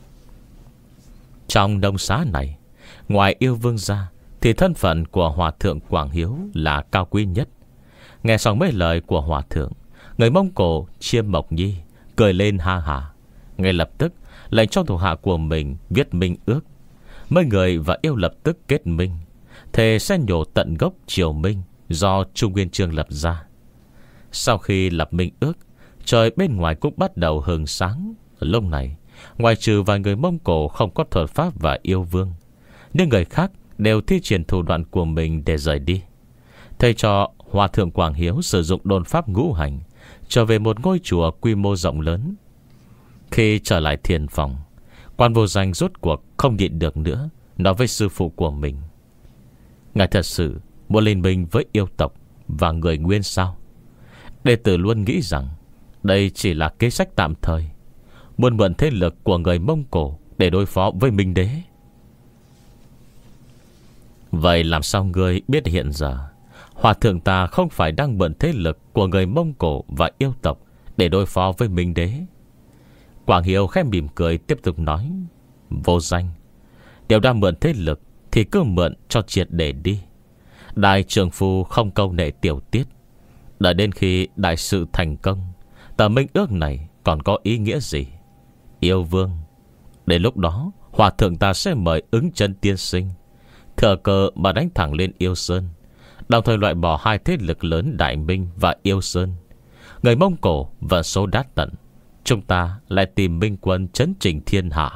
Trong nông xá này, ngoài yêu vương ra thì thân phận của hòa thượng Quảng Hiếu là cao quý nhất. Nghe xong mấy lời của hòa thượng, người Mông Cổ Chiêm Mộc Nhi cười lên ha hả, ngay lập tức lệnh cho thuộc hạ của mình viết minh ước. Mấy người và yêu lập tức kết minh, thề sẽ nhổ tận gốc triều Minh do Trung Nguyên Chương lập ra. Sau khi lập minh ước, trời bên ngoài cũng bắt đầu hừng sáng. Lúc này, ngoài trừ vài người Mông Cổ không có thuật pháp và yêu vương, những người khác đều thi triển thủ đoạn của mình để rời đi. Thầy cho hòa thượng Quảng Hiếu sử dụng đồn pháp ngũ hành, trở về một ngôi chùa quy mô rộng lớn. Khi trở lại thiền phòng, Quan Vô Danh rốt cuộc không nhịn được nữa, nói với sư phụ của mình: Ngài thật sự muốn liên minh với yêu tộc và người Nguyên sao? Đệ tử luôn nghĩ rằng đây chỉ là kế sách tạm thời, muốn mượn thế lực của người Mông Cổ để đối phó với Minh Đế. Vậy làm sao ngươi biết hiện giờ Hòa thượng ta không phải đang mượn thế lực của người Mông Cổ và yêu tộc để đối phó với Minh Đế? Quảng Hiếu khẽ mỉm cười tiếp tục nói: Vô Danh, nếu đang mượn thế lực thì cứ mượn cho triệt để đi. Đại trưởng phu không câu nệ tiểu tiết. Đợi đến khi đại sự thành công, tờ minh ước này còn có ý nghĩa gì? Yêu Vương, đến lúc đó Hòa thượng ta sẽ mời Ứng Chân tiên sinh thừa cơ mà đánh thẳng lên Yêu Sơn, đồng thời loại bỏ hai thế lực lớn Đại Minh và Yêu Sơn. Người Mông Cổ và số đát tận, chúng ta lại tìm minh quân trấn trình thiên hạ.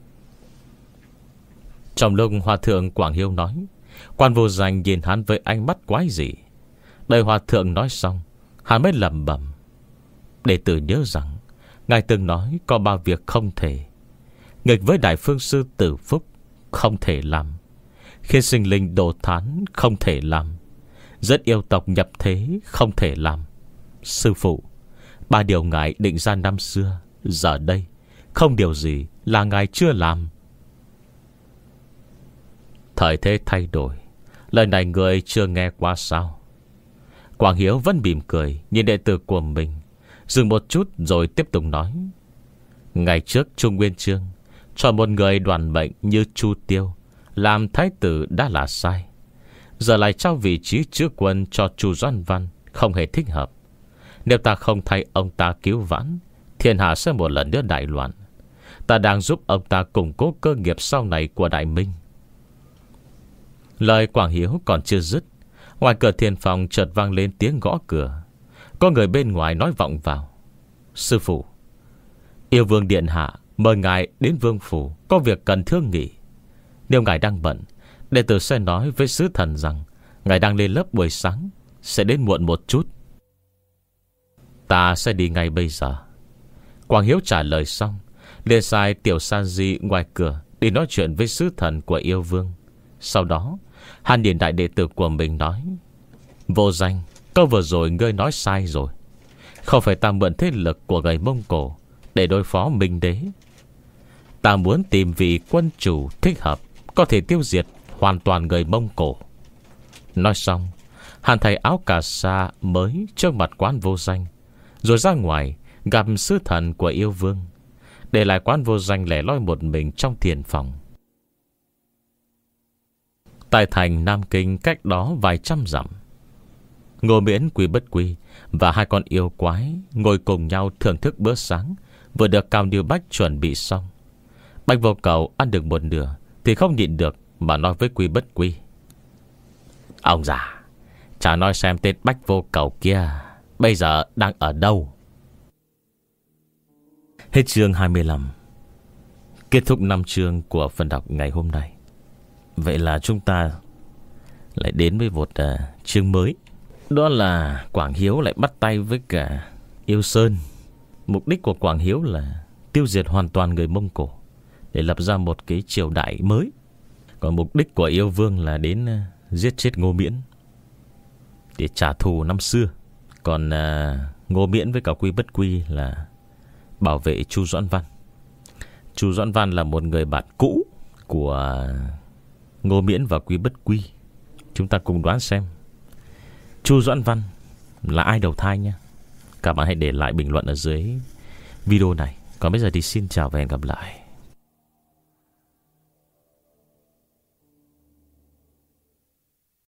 Trong lúc Hòa thượng Quảng Hiếu nói, Quan Vô Danh nhìn hắn với ánh mắt quái dị. Đợi Hòa thượng nói xong, hắn mới lẩm bẩm: Đệ tử nhớ rằng ngài từng nói có ba việc không thể. Nghịch với Đại Phương Sư Tử Phúc không thể làm, khiến sinh linh đồ thán không thể làm, rất yêu tộc nhập thế không thể làm. Sư phụ, ba điều ngài định ra năm xưa, giờ đây không điều gì là ngài chưa làm. Thời thế thay đổi, lời này người chưa nghe qua sao? Quảng Hiếu vẫn mỉm cười nhìn đệ tử của mình, dừng một chút rồi tiếp tục nói: Ngày trước Trung Nguyên Chương chọn một người đoàn mệnh như Chu Tiêu làm thái tử đã là sai. Giờ lại trao vị trí chữ quân cho Chu Doãn Văn không hề thích hợp. Nếu ta không thay ông ta cứu vãn, thiên hạ sẽ một lần nữa đại loạn. Ta đang giúp ông ta củng cố cơ nghiệp sau này của Đại Minh. Lời Quảng Hiếu còn chưa dứt, ngoài cửa thiền phòng chợt vang lên tiếng gõ cửa. Có người bên ngoài nói vọng vào: Sư phụ, Yêu Vương điện hạ mời ngài đến vương phủ, có việc cần thương nghị. Nếu ngài đang bận, đệ tử sẽ nói với sứ thần rằng ngài đang lên lớp buổi sáng, sẽ đến muộn một chút. Ta sẽ đi ngay bây giờ. Quảng Hiếu trả lời xong, liền sai Tiểu Sa Di ngoài cửa đi nói chuyện với sứ thần của Yêu Vương. Sau đó hắn nhìn đại đệ tử của mình nói: Vô Danh, câu vừa rồi ngươi nói sai rồi. Không phải ta mượn thế lực của người Mông Cổ để đối phó Minh Đế. Ta muốn tìm vị quân chủ thích hợp, có thể tiêu diệt hoàn toàn người Mông Cổ. Nói xong, hắn thay áo cà sa mới trước mặt Quán Vô Danh, rồi ra ngoài gặp sứ thần của Yêu Vương, để lại Quán Vô Danh lẻ loi một mình trong thiền phòng. Tại thành Nam Kinh cách đó vài trăm dặm, Ngô Miễn, Quý Bất Quy và hai con yêu quái ngồi cùng nhau thưởng thức bữa sáng vừa được Cao Niêu Bách chuẩn bị xong. Bạch Vô Cầu ăn được một nửa thì không nhịn được mà nói với Quý Bất Quy: Ông già, chả nói xem tên Bạch Vô Cầu kia bây giờ đang ở đâu. Hết chương hai mươi lăm. Kết thúc năm chương của phần đọc ngày hôm nay. Vậy là chúng ta lại đến với một uh, chương mới. Đó là Quảng Hiếu lại bắt tay với cả Yêu Sơn. Mục đích của Quảng Hiếu là tiêu diệt hoàn toàn người Mông Cổ, để lập ra một cái triều đại mới. Còn mục đích của Yêu Vương là đến uh, giết chết Ngô Miễn để trả thù năm xưa. Còn uh, Ngô Miễn với cả Quy Bất Quy là bảo vệ Chu Doãn Văn. Chu Doãn Văn là một người bạn cũ của Ngô Miễn và Quý Bất Quy. Chúng ta cùng đoán xem Chu Doãn Văn là ai đầu thai nhé. Các bạn hãy để lại bình luận ở dưới video này. Còn bây giờ thì xin chào và hẹn gặp lại.